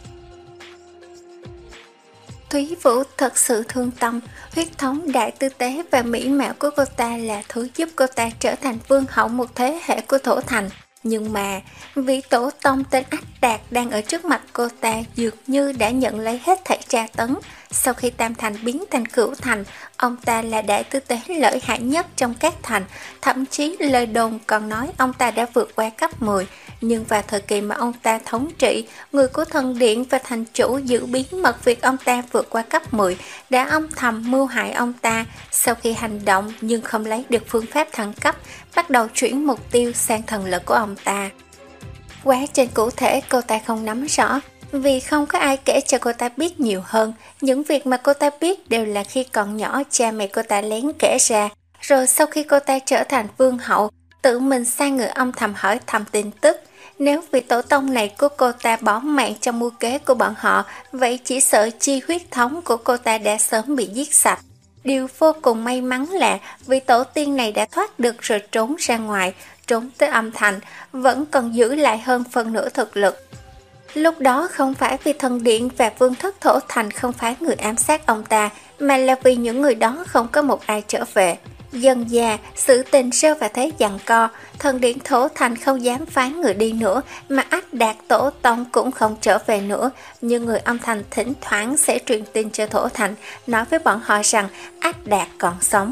Thúy Vũ thật sự thương tâm, huyết thống đại tư tế và mỹ mạo của cô ta là thứ giúp cô ta trở thành vương hậu một thế hệ của Thổ Thành. Nhưng mà, vị tổ tông tên Ách Đạt đang ở trước mặt cô ta dường như đã nhận lấy hết thảy tra tấn. Sau khi Tam Thành biến thành Cửu Thành, ông ta là đại tư tế lợi hại nhất trong các thành, thậm chí lời đồn còn nói ông ta đã vượt qua cấp mười. Nhưng vào thời kỳ mà ông ta thống trị, người của thần điện và thành chủ giữ bí mật việc ông ta vượt qua cấp mười, đã âm thầm mưu hại ông ta. Sau khi hành động nhưng không lấy được phương pháp thăng cấp, bắt đầu chuyển mục tiêu sang thần lực của ông ta. Quá trình cụ thể cô ta không nắm rõ, vì không có ai kể cho cô ta biết nhiều hơn. Những việc mà cô ta biết đều là khi còn nhỏ cha mẹ cô ta lén kể ra. Rồi sau khi cô ta trở thành vương hậu, tự mình sai người âm thầm hỏi thăm tin tức. Nếu vị tổ tông này của cô ta bỏ mạng trong mưu kế của bọn họ, vậy chỉ sợ chi huyết thống của cô ta đã sớm bị giết sạch. Điều vô cùng may mắn là vị tổ tiên này đã thoát được rồi trốn ra ngoài, trốn tới âm thành, vẫn còn giữ lại hơn phần nửa thực lực. Lúc đó không phải vì thần điện và vương thất Thổ Thành không phải người ám sát ông ta, mà là vì những người đó không có một ai trở về. Dần già, sự tình rơi vào thế giằng co, thần điện Thổ Thành không dám phái người đi nữa, mà Ách Đạt tổ tông cũng không trở về nữa. Nhưng người âm thành thỉnh thoảng sẽ truyền tin cho Thổ Thành, nói với bọn họ rằng Ách Đạt còn sống.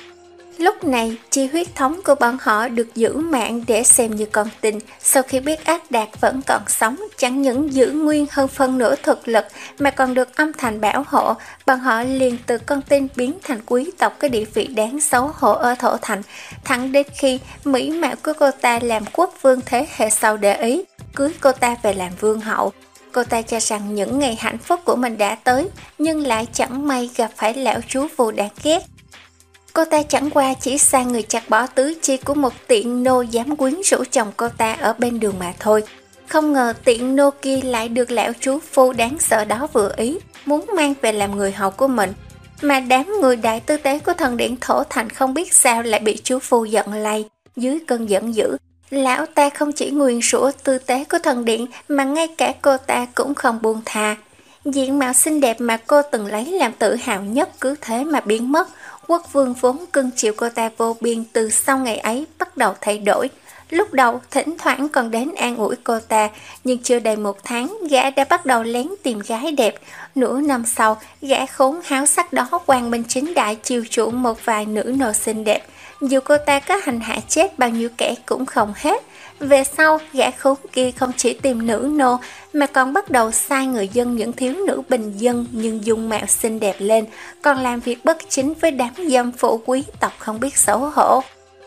Lúc này, chi huyết thống của bọn họ được giữ mạng để xem như con tin. Sau khi biết Ách Đạt vẫn còn sống, chẳng những giữ nguyên hơn phân nửa thực lực mà còn được âm thành bảo hộ, bọn họ liền từ con tin biến thành quý tộc có địa vị đáng xấu hổ ở Thổ Thành. Thẳng đến khi mỹ mạo của cô ta làm quốc vương thế hệ sau để ý, cưới cô ta về làm vương hậu. Cô ta cho rằng những ngày hạnh phúc của mình đã tới, nhưng lại chẳng may gặp phải lão chú Phù đáng ghét. Cô ta chẳng qua chỉ sai người chặt bỏ tứ chi của một tiện nô dám quyến rũ chồng cô ta ở bên đường mà thôi. Không ngờ tiện nô kia lại được lão chú Phu đáng sợ đó vừa ý, muốn mang về làm người hầu của mình. Mà đám người đại tư tế của thần điện Thổ Thành không biết sao lại bị chú Phu giận lây. Dưới cơn giận dữ, lão ta không chỉ nguyền rủa tư tế của thần điện mà ngay cả cô ta cũng không buông tha. Diện mạo xinh đẹp mà cô từng lấy làm tự hào nhất cứ thế mà biến mất. Quốc vương vốn cưng chiều cô ta vô biên từ sau ngày ấy bắt đầu thay đổi. Lúc đầu thỉnh thoảng còn đến an ủi cô ta, nhưng chưa đầy một tháng gã đã bắt đầu lén tìm gái đẹp. Nửa năm sau, gã khốn háo sắc đó quang minh chính đại chiều chuộng một vài nữ nô xinh đẹp. Dù cô ta có hành hạ chết bao nhiêu kẻ cũng không hết. Về sau, gã khốn kia không chỉ tìm nữ nô mà còn bắt đầu sai người dân những thiếu nữ bình dân nhưng dung mạo xinh đẹp lên, còn làm việc bất chính với đám dâm phụ quý tộc không biết xấu hổ.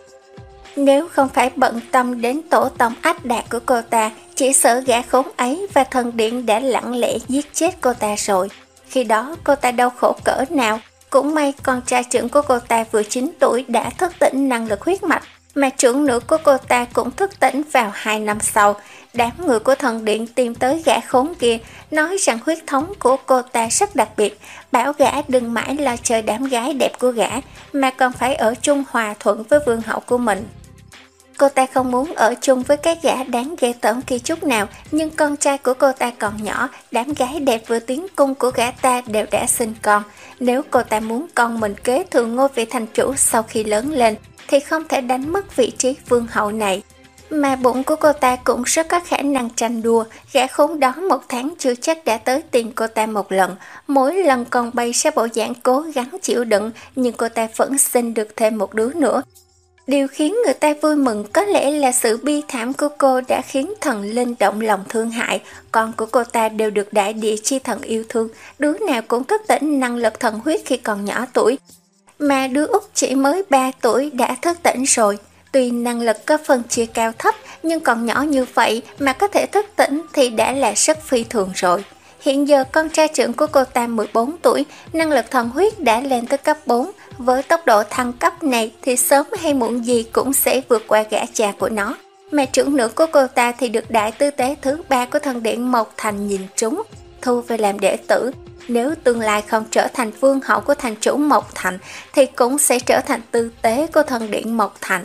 Nếu không phải bận tâm đến tổ tông Ách Đạt của cô ta, chỉ sợ gã khốn ấy và thần điện đã lặng lẽ giết chết cô ta rồi. Khi đó cô ta đau khổ cỡ nào, cũng may con trai trưởng của cô ta vừa chín tuổi đã thức tỉnh năng lực huyết mạch, mà trưởng nữ của cô ta cũng thức tỉnh vào hai năm sau. Đám người của thần điện tìm tới gã khốn kia, nói rằng huyết thống của cô ta rất đặc biệt, bảo gã đừng mãi lo chơi đám gái đẹp của gã, mà còn phải ở chung hòa thuận với vương hậu của mình. Cô ta không muốn ở chung với cái gã đáng ghê tởm kia chút nào, nhưng con trai của cô ta còn nhỏ, đám gái đẹp vừa tiến cung của gã ta đều đã sinh con. Nếu cô ta muốn con mình kế thừa ngôi vị thành chủ sau khi lớn lên, thì không thể đánh mất vị trí vương hậu này. Mà bụng của cô ta cũng rất có khả năng tranh đua, gã khốn đó một tháng chưa chắc đã tới tìm cô ta một lần. Mỗi lần còn bày ra bộ dạng cố gắng chịu đựng, nhưng cô ta vẫn sinh được thêm một đứa nữa. Điều khiến người ta vui mừng có lẽ là sự bi thảm của cô đã khiến thần linh động lòng thương hại. Con của cô ta đều được đại địa chi thần yêu thương, đứa nào cũng thức tỉnh năng lực thần huyết khi còn nhỏ tuổi. Mà đứa út chỉ mới ba tuổi đã thức tỉnh rồi. Tuy năng lực có phần chia cao thấp, nhưng còn nhỏ như vậy mà có thể thức tỉnh thì đã là rất phi thường rồi. Hiện giờ con trai trưởng của cô ta mười bốn tuổi, năng lực thần huyết đã lên tới cấp bốn. Với tốc độ thăng cấp này thì sớm hay muộn gì cũng sẽ vượt qua gã cha của nó. Mẹ trưởng nữ của cô ta thì được đại tư tế thứ ba của thần điện Mộc Thành nhìn trúng, thu về làm đệ tử. Nếu tương lai không trở thành vương hậu của thành chủ Mộc Thành thì cũng sẽ trở thành tư tế của thần điện Mộc Thành.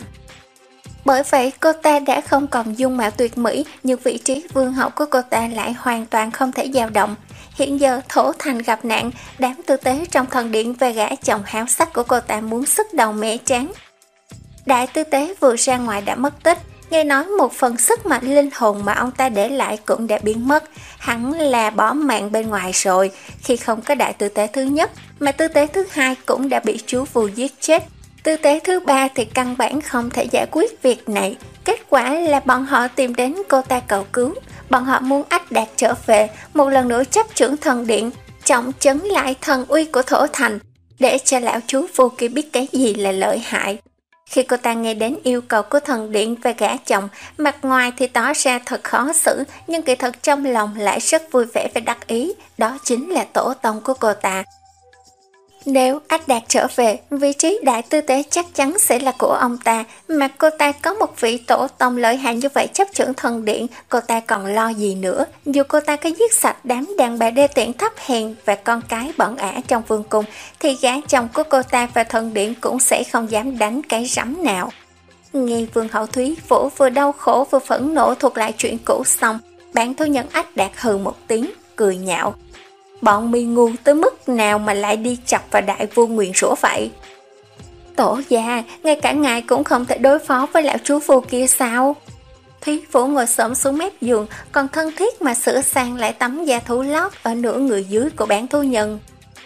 Bởi vậy cô ta đã không còn dung mạo tuyệt mỹ, nhưng vị trí vương hậu của cô ta lại hoàn toàn không thể dao động. Hiện giờ Thổ Thành gặp nạn, đám tư tế trong thần điện và gã chồng háo sắc của cô ta muốn sức đầu mẻ trán. Đại tư tế vừa ra ngoài đã mất tích, nghe nói một phần sức mạnh linh hồn mà ông ta để lại cũng đã biến mất, hẳn là bỏ mạng bên ngoài rồi. Khi không có đại tư tế thứ nhất, mà tư tế thứ hai cũng đã bị chú Vu giết chết. Tư tế thứ ba thì căn bản không thể giải quyết việc này. Kết quả là bọn họ tìm đến cô ta cầu cứu. Bọn họ muốn Ách Đạt trở về, một lần nữa chấp trưởng thần điện, trọng trấn lại thần uy của Thổ Thành, để cho lão chú Vu kia biết cái gì là lợi hại. Khi cô ta nghe đến yêu cầu của thần điện và gã chồng, mặt ngoài thì tỏ ra thật khó xử, nhưng kỳ thực trong lòng lại rất vui vẻ và đắc ý. Đó chính là tổ tông của cô ta. Nếu Ách Đạt trở về, vị trí đại tư tế chắc chắn sẽ là của ông ta, mà cô ta có một vị tổ tông lợi hại như vậy chấp trưởng thần điện, cô ta còn lo gì nữa. Dù cô ta có giết sạch đám đàn bà đê tiện thấp hèn và con cái bẩn ả trong vương cung, thì gã chồng của cô ta và thần điện cũng sẽ không dám đánh cái rắm nào. Nghe vương hậu Thúy Vũ vừa đau khổ vừa phẫn nộ thuật lại chuyện cũ xong, bản thu nhân Ách Đạt hừ một tiếng, cười nhạo. Bọn mi ngu tới mức nào mà lại đi chọc vào đại vua nguyền rủa vậy? Tổ già, ngay cả ngài cũng không thể đối phó với lão chú Vu kia sao? Thúy Vũ ngồi xổm xuống mép giường, còn thân thiết mà sửa sang lại tấm da thú lót ở nửa người dưới của bản thu nhân.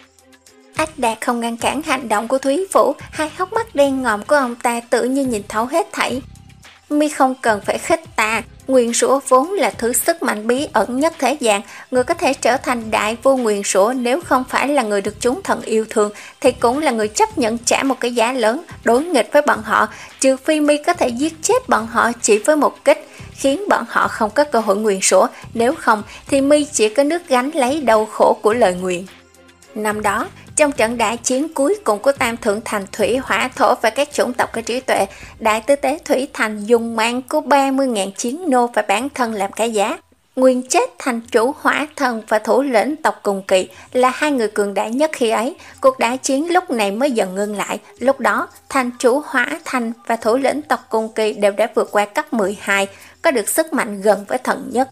Ách Đạt không ngăn cản hành động của Thúy Vũ, hai hốc mắt đen ngòm của ông ta tự như nhìn thấu hết thảy. Mi không cần phải khích ta, nguyền rủa vốn là thứ sức mạnh bí ẩn nhất thế gian, người có thể trở thành đại vua nguyền rủa nếu không phải là người được chúng thần yêu thương thì cũng là người chấp nhận trả một cái giá lớn đối nghịch với bọn họ, trừ phi Mi có thể giết chết bọn họ chỉ với một kích, khiến bọn họ không có cơ hội nguyền rủa, nếu không thì Mi chỉ có nước gánh lấy đau khổ của lời nguyền. Năm đó, trong trận đại chiến cuối cùng của Tam Thượng Thành Thủy Hỏa Thổ và các chủng tộc có trí tuệ, đại tư tế Thủy Thành dùng mạng của ba mươi nghìn chiến nô và bản thân làm cái giá. Nguyên chết thành chủ Hỏa Thần và thủ lĩnh tộc Cùng Kỳ là hai người cường đại nhất khi ấy. Cuộc đại chiến lúc này mới dần ngưng lại. Lúc đó, thành chủ Hỏa Thành và thủ lĩnh tộc Cùng Kỳ đều đã vượt qua cấp mười hai, có được sức mạnh gần với thần nhất.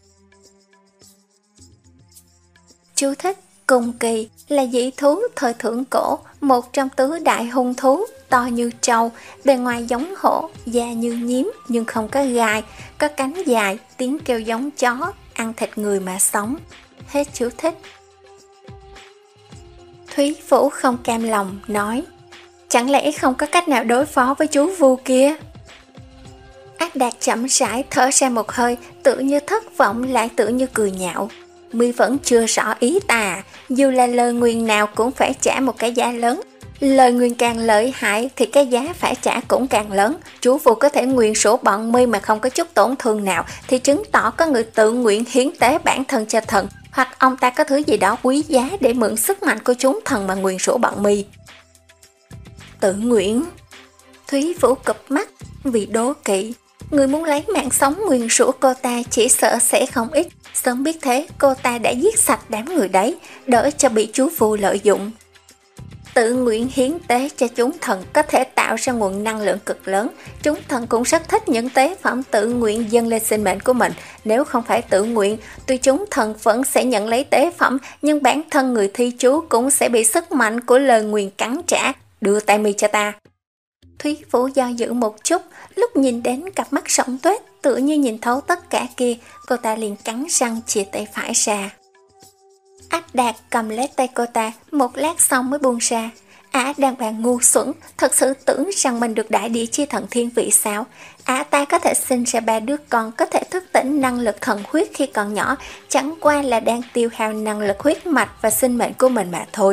Chú thích: Cùng Kỳ là dĩ thú thời thượng cổ, một trong tứ đại hung thú, to như trâu, bề ngoài giống hổ, da như nhím nhưng không có gai, có cánh dài, tiếng kêu giống chó, ăn thịt người mà sống. Hết chú thích. Thúy Vũ không cam lòng, nói: chẳng lẽ không có cách nào đối phó với chú Vu kia? Ách Đạt chậm rãi thở ra một hơi, tự như thất vọng lại tự như cười nhạo. Mi vẫn chưa rõ ý ta, dù là lời nguyền nào cũng phải trả một cái giá lớn. Lời nguyền càng lợi hại thì cái giá phải trả cũng càng lớn. Chú Vu có thể nguyền rủa bọn Mi mà không có chút tổn thương nào thì chứng tỏ có người tự nguyện hiến tế bản thân cho thần, hoặc ông ta có thứ gì đó quý giá để mượn sức mạnh của chúng thần mà nguyền rủa bọn Mi. Tự nguyện? Thúy Vũ cụp mắt vì đố kỵ. Người muốn lấy mạng sống nguyền rủa cô ta chỉ sợ sẽ không ít. Sớm biết thế, cô ta đã giết sạch đám người đấy, đỡ cho bị chú Vu lợi dụng. Tự nguyện hiến tế cho chúng thần có thể tạo ra nguồn năng lượng cực lớn. Chúng thần cũng rất thích những tế phẩm tự nguyện dâng lên sinh mệnh của mình. Nếu không phải tự nguyện, tuy chúng thần vẫn sẽ nhận lấy tế phẩm, nhưng bản thân người thi chú cũng sẽ bị sức mạnh của lời nguyền cắn trả. Đưa tay Mi cho ta. Thúy Vũ do dự một chút, lúc nhìn đến cặp mắt sẫm tuét tự như nhìn thấu tất cả kia, cô ta liền cắn răng chia tay phải ra. Ách Đạt cầm lấy tay cô ta, một lát sau mới buông ra. Ả đàn bà ngu xuẩn, thật sự tưởng rằng mình được đại địa chi thần thiên vị sao? Ả ta có thể sinh ra ba đứa con, có thể thức tỉnh năng lực thần huyết khi còn nhỏ, chẳng qua là đang tiêu hao năng lực huyết mạch và sinh mệnh của mình mà thôi.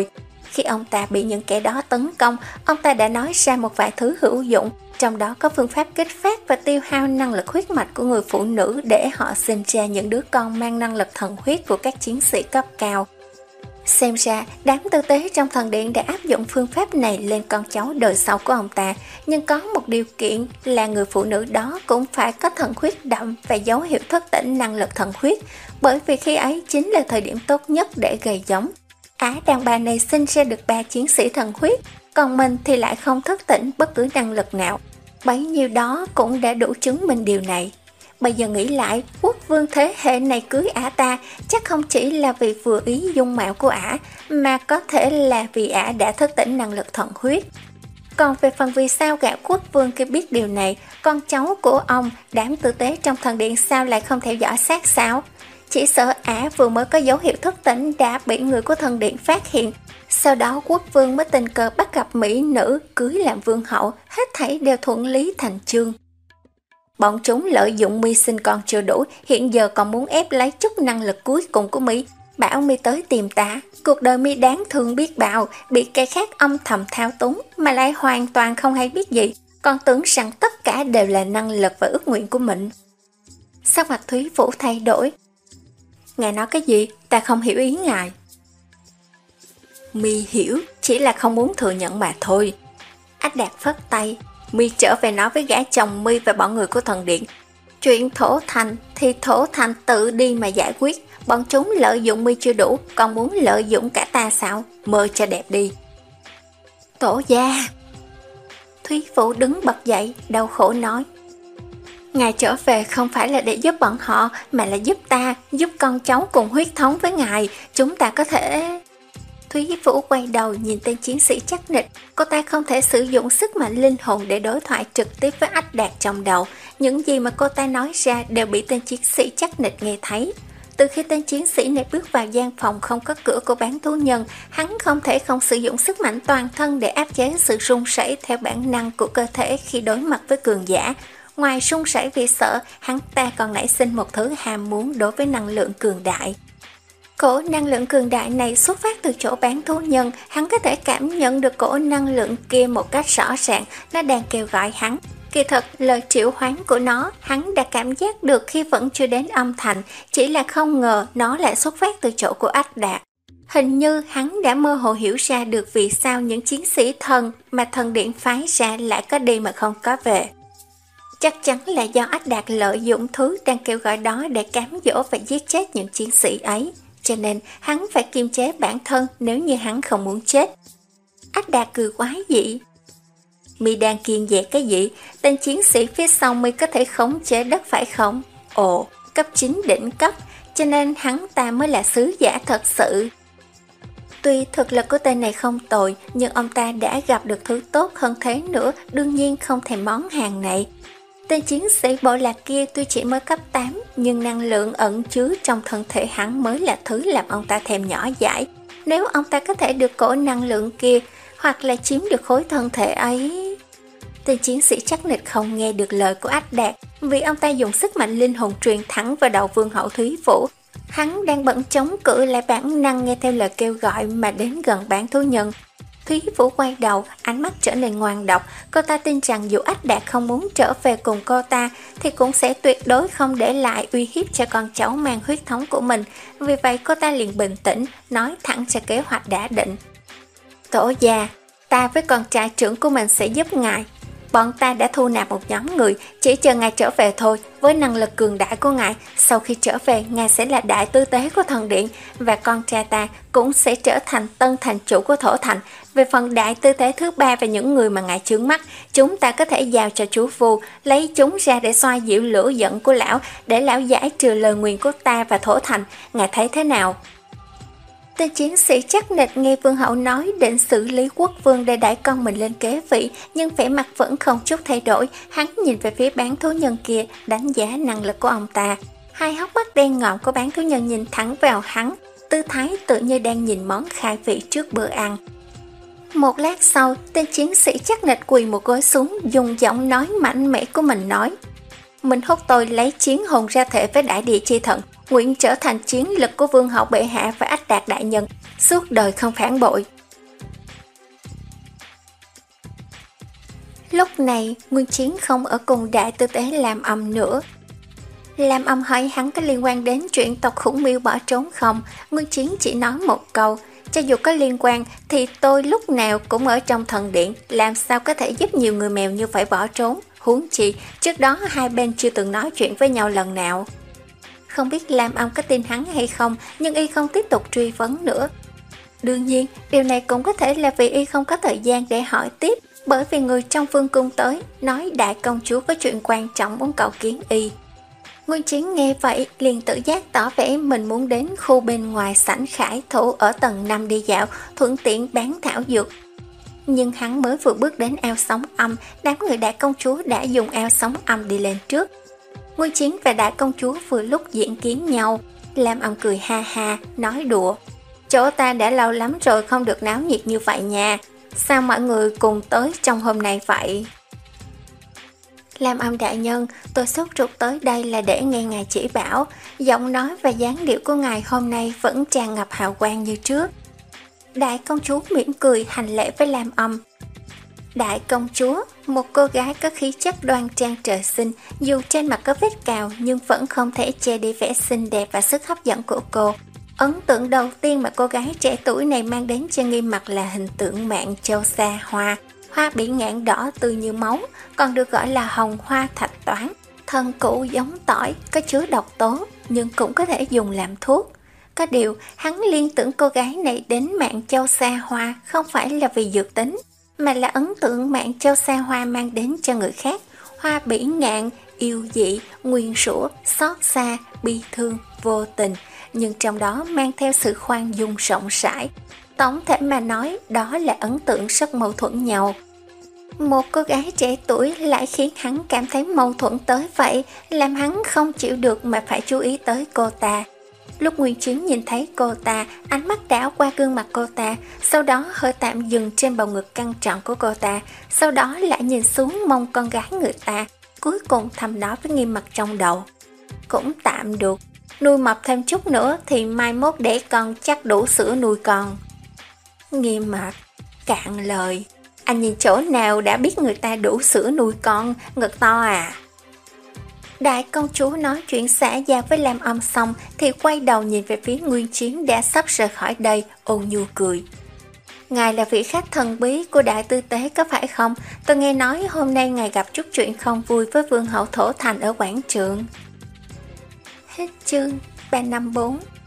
Khi ông ta bị những kẻ đó tấn công, ông ta đã nói ra một vài thứ hữu dụng, trong đó có phương pháp kích phát và tiêu hao năng lực huyết mạch của người phụ nữ để họ sinh ra những đứa con mang năng lực thần huyết của các chiến sĩ cấp cao. Xem ra, đám tư tế trong thần điện đã áp dụng phương pháp này lên con cháu đời sau của ông ta, nhưng có một điều kiện là người phụ nữ đó cũng phải có thần huyết đậm và dấu hiệu thức tỉnh năng lực thần huyết, bởi vì khi ấy chính là thời điểm tốt nhất để gây giống. Ả đàn bà này sinh ra được ba chiến sĩ thần huyết, còn mình thì lại không thức tỉnh bất cứ năng lực nào. Bấy nhiêu đó cũng đã đủ chứng minh điều này. Bây giờ nghĩ lại, quốc vương thế hệ này cưới ả ta chắc không chỉ là vì vừa ý dung mạo của ả, mà có thể là vì ả đã thức tỉnh năng lực thần huyết. Còn về phần vì sao gã quốc vương kia biết điều này, con cháu của ông, đám tử tế trong thần điện sao lại không theo dõi sát sao? Chỉ sợ ả vừa mới có dấu hiệu thức tỉnh đã bị người của thần điện phát hiện. Sau đó quốc vương mới tình cờ bắt gặp mỹ nữ cưới làm vương hậu, hết thảy đều thuận lý thành chương. Bọn chúng lợi dụng mi sinh con chưa đủ, hiện giờ còn muốn ép lấy chút năng lực cuối cùng của mi, bảo mi tới tìm ta. Cuộc đời mi đáng thương biết bao, bị kẻ khác âm thầm thao túng mà lại hoàn toàn không hay biết gì, còn tưởng rằng tất cả đều là năng lực và ước nguyện của mình. Sắc mặt Thúy Vũ thay đổi. Ngài nói cái gì? Ta không hiểu ý ngài. Mi hiểu, chỉ là không muốn thừa nhận mà thôi. Ách Đạt phất tay. Mi trở về nói với gã chồng Mi và bọn người của thần điện. Chuyện Thổ Thành thì Thổ Thành tự đi mà giải quyết. Bọn chúng lợi dụng Mi chưa đủ, còn muốn lợi dụng cả ta sao? Mơ cho đẹp đi. Tổ gia. Thúy Vũ đứng bật dậy, đau khổ nói. Ngài trở về không phải là để giúp bọn họ, mà là giúp ta, giúp con cháu cùng huyết thống với ngài. Chúng ta có thể... Thúy Vũ quay đầu nhìn tên chiến sĩ chắc nịch. Cô ta không thể sử dụng sức mạnh linh hồn để đối thoại trực tiếp với Ách Đạt trong đầu. Những gì mà cô ta nói ra đều bị tên chiến sĩ chắc nịch nghe thấy. Từ khi tên chiến sĩ này bước vào gian phòng không có cửa của bán thú nhân, hắn không thể không sử dụng sức mạnh toàn thân để áp chế sự run rẩy theo bản năng của cơ thể khi đối mặt với cường giả. Ngoài run rẩy vì sợ, hắn ta còn nảy sinh một thứ ham muốn đối với năng lượng cường đại. Cổ năng lượng cường đại này xuất phát từ chỗ bán thú nhân, hắn có thể cảm nhận được cổ năng lượng kia một cách rõ ràng, nó đang kêu gọi hắn. Kỳ thật, lời triệu hoán của nó, hắn đã cảm giác được khi vẫn chưa đến âm thanh, chỉ là không ngờ nó lại xuất phát từ chỗ của Ách Đạt. Hình như hắn đã mơ hồ hiểu ra được vì sao những chiến sĩ thần mà thần điện phái ra lại có đi mà không có về. Chắc chắn là do Ách Đạt lợi dụng thứ đang kêu gọi đó để cám dỗ và giết chết những chiến sĩ ấy. Cho nên hắn phải kiềm chế bản thân nếu như hắn không muốn chết. Ách Đạt cười quái dị. Mi đang kiêng dè cái gì? Tên chiến sĩ phía sau Mi có thể khống chế đất phải không? Ồ, cấp chín đỉnh cấp, cho nên hắn ta mới là sứ giả thật sự. Tuy thực lực của tên này không tồi, nhưng ông ta đã gặp được thứ tốt hơn thế nữa, đương nhiên không thèm món hàng này. Tên chiến sĩ bộ lạc kia tuy chỉ mới cấp tám, nhưng năng lượng ẩn chứa trong thân thể hắn mới là thứ làm ông ta thèm nhỏ dãi. Nếu ông ta có thể được cổ năng lượng kia, hoặc là chiếm được khối thân thể ấy... Tên chiến sĩ chắc nịch không nghe được lời của Ách Đạt, vì ông ta dùng sức mạnh linh hồn truyền thẳng vào đầu vương hậu Thúy Vũ. Hắn đang bận chống cự lại bản năng nghe theo lời kêu gọi mà đến gần bán thú nhân. Thúy Vũ quay đầu, ánh mắt trở nên ngoan độc. Cô ta tin rằng dù Ách Đạt không muốn trở về cùng cô ta, thì cũng sẽ tuyệt đối không để lại uy hiếp cho con cháu mang huyết thống của mình. Vì vậy cô ta liền bình tĩnh, nói thẳng cho kế hoạch đã định. Tổ gia, ta với con trai trưởng của mình sẽ giúp ngài. Bọn ta đã thu nạp một nhóm người, chỉ chờ ngài trở về thôi. Với năng lực cường đại của ngài, sau khi trở về, ngài sẽ là đại tư tế của thần điện, và con trai ta cũng sẽ trở thành tân thành chủ của Thổ Thành. Về phần đại tư tế thứ ba và những người mà ngài chướng mắt, chúng ta có thể giao cho chú Vu, lấy chúng ra để xoa dịu lửa giận của lão, để lão giải trừ lời nguyền của ta và Thổ Thành. Ngài thấy thế nào? Tên chiến sĩ chắc nịch nghe vương hậu nói định xử lý quốc vương để đẩy con mình lên kế vị, nhưng vẻ mặt vẫn không chút thay đổi. Hắn nhìn về phía bán thú nhân kia, đánh giá năng lực của ông ta. Hai hốc mắt đen ngòm của bán thú nhân nhìn thẳng vào hắn, tư thái tự như đang nhìn món khai vị trước bữa ăn. Một lát sau, tên chiến sĩ chắc nịch quỳ một gối xuống, dùng giọng nói mạnh mẽ của mình nói: Mình hút tôi lấy chiến hồn ra thể với đại địa chi thần, nguyện trở thành chiến lực của vương hậu bệ hạ và Ách Đạt đại nhân, suốt đời không phản bội. Lúc này, Nguyên Chiến không ở cùng Đại Tư Tế Lam Âm nữa. Lam Âm hỏi hắn có liên quan đến chuyện tộc Khủng Miêu bỏ trốn không, Nguyên Chiến chỉ nói một câu, cho dù có liên quan thì tôi lúc nào cũng ở trong thần điện, làm sao có thể giúp nhiều người mèo như phải bỏ trốn, huống chi trước đó hai bên chưa từng nói chuyện với nhau lần nào. Không biết Lam Âm có tin hắn hay không, nhưng y không tiếp tục truy vấn nữa. Đương nhiên, điều này cũng có thể là vì y không có thời gian để hỏi tiếp, bởi vì người trong vương cung tới, nói đại công chúa có chuyện quan trọng muốn cầu kiến y. Nguyên Chiến nghe vậy, liền tự giác tỏ vẻ mình muốn đến khu bên ngoài sảnh Khải Thủ ở tầng năm đi dạo, thuận tiện bán thảo dược. Nhưng hắn mới vừa bước đến ao sóng âm, đám người đại công chúa đã dùng ao sóng âm đi lên trước. Nguyên Chiến và đại công chúa vừa lúc diễn kiến nhau, Lam Âm cười ha ha, nói đùa. Chỗ ta đã lâu lắm rồi không được náo nhiệt như vậy nha, sao mọi người cùng tới trong hôm nay vậy? Lam Âm đại nhân, tôi sốt ruột tới đây là để nghe ngài chỉ bảo, giọng nói và dáng điệu của ngài hôm nay vẫn tràn ngập hào quang như trước. Đại công chúa mỉm cười hành lễ với Lam Âm. Đại công chúa, một cô gái có khí chất đoan trang trời sinh, dù trên mặt có vết cào nhưng vẫn không thể che đi vẻ xinh đẹp và sức hấp dẫn của cô. Ấn tượng đầu tiên mà cô gái trẻ tuổi này mang đến cho Nghiêm Mặc là hình tượng Mạn Châu Sa Hoa, hoa bị ngạn đỏ tươi như máu, còn được gọi là hồng hoa thạch toán. Thân cũ giống tỏi, có chứa độc tố, nhưng cũng có thể dùng làm thuốc. Có điều, hắn liên tưởng cô gái này đến Mạn Châu Sa Hoa không phải là vì dược tính, mà là ấn tượng Mạn Châu Sa Hoa mang đến cho người khác. Hoa bỉ ngạn, yêu dị, nguyên rủa, xót xa, bi thương, vô tình, nhưng trong đó mang theo sự khoan dung rộng rãi. Tổng thể mà nói, đó là ấn tượng rất mâu thuẫn nhau. Một cô gái trẻ tuổi lại khiến hắn cảm thấy mâu thuẫn tới vậy, làm hắn không chịu được mà phải chú ý tới cô ta. Lúc Nguyên Chiến nhìn thấy cô ta, ánh mắt đảo qua gương mặt cô ta, sau đó hơi tạm dừng trên bầu ngực căng tròn của cô ta, sau đó lại nhìn xuống mông con gái người ta, cuối cùng thầm nói với Nghiêm Mặc trong đầu. Cũng tạm được, nuôi mập thêm chút nữa thì mai mốt để con chắc đủ sữa nuôi con. Nghiêm Mặc, cạn lời, anh nhìn chỗ nào đã biết người ta đủ sữa nuôi con, ngực to à? Đại công chúa nói chuyện xã giao với Lam Âm xong thì quay đầu nhìn về phía Nguyên Chiến đã sắp rời khỏi đây, ôn nhu cười. Ngài là vị khách thần bí của Đại Tư Tế có phải không? Tôi nghe nói hôm nay ngài gặp chút chuyện không vui với vương hậu Thổ Thành ở quảng trường. Hết chương ba năm bốn.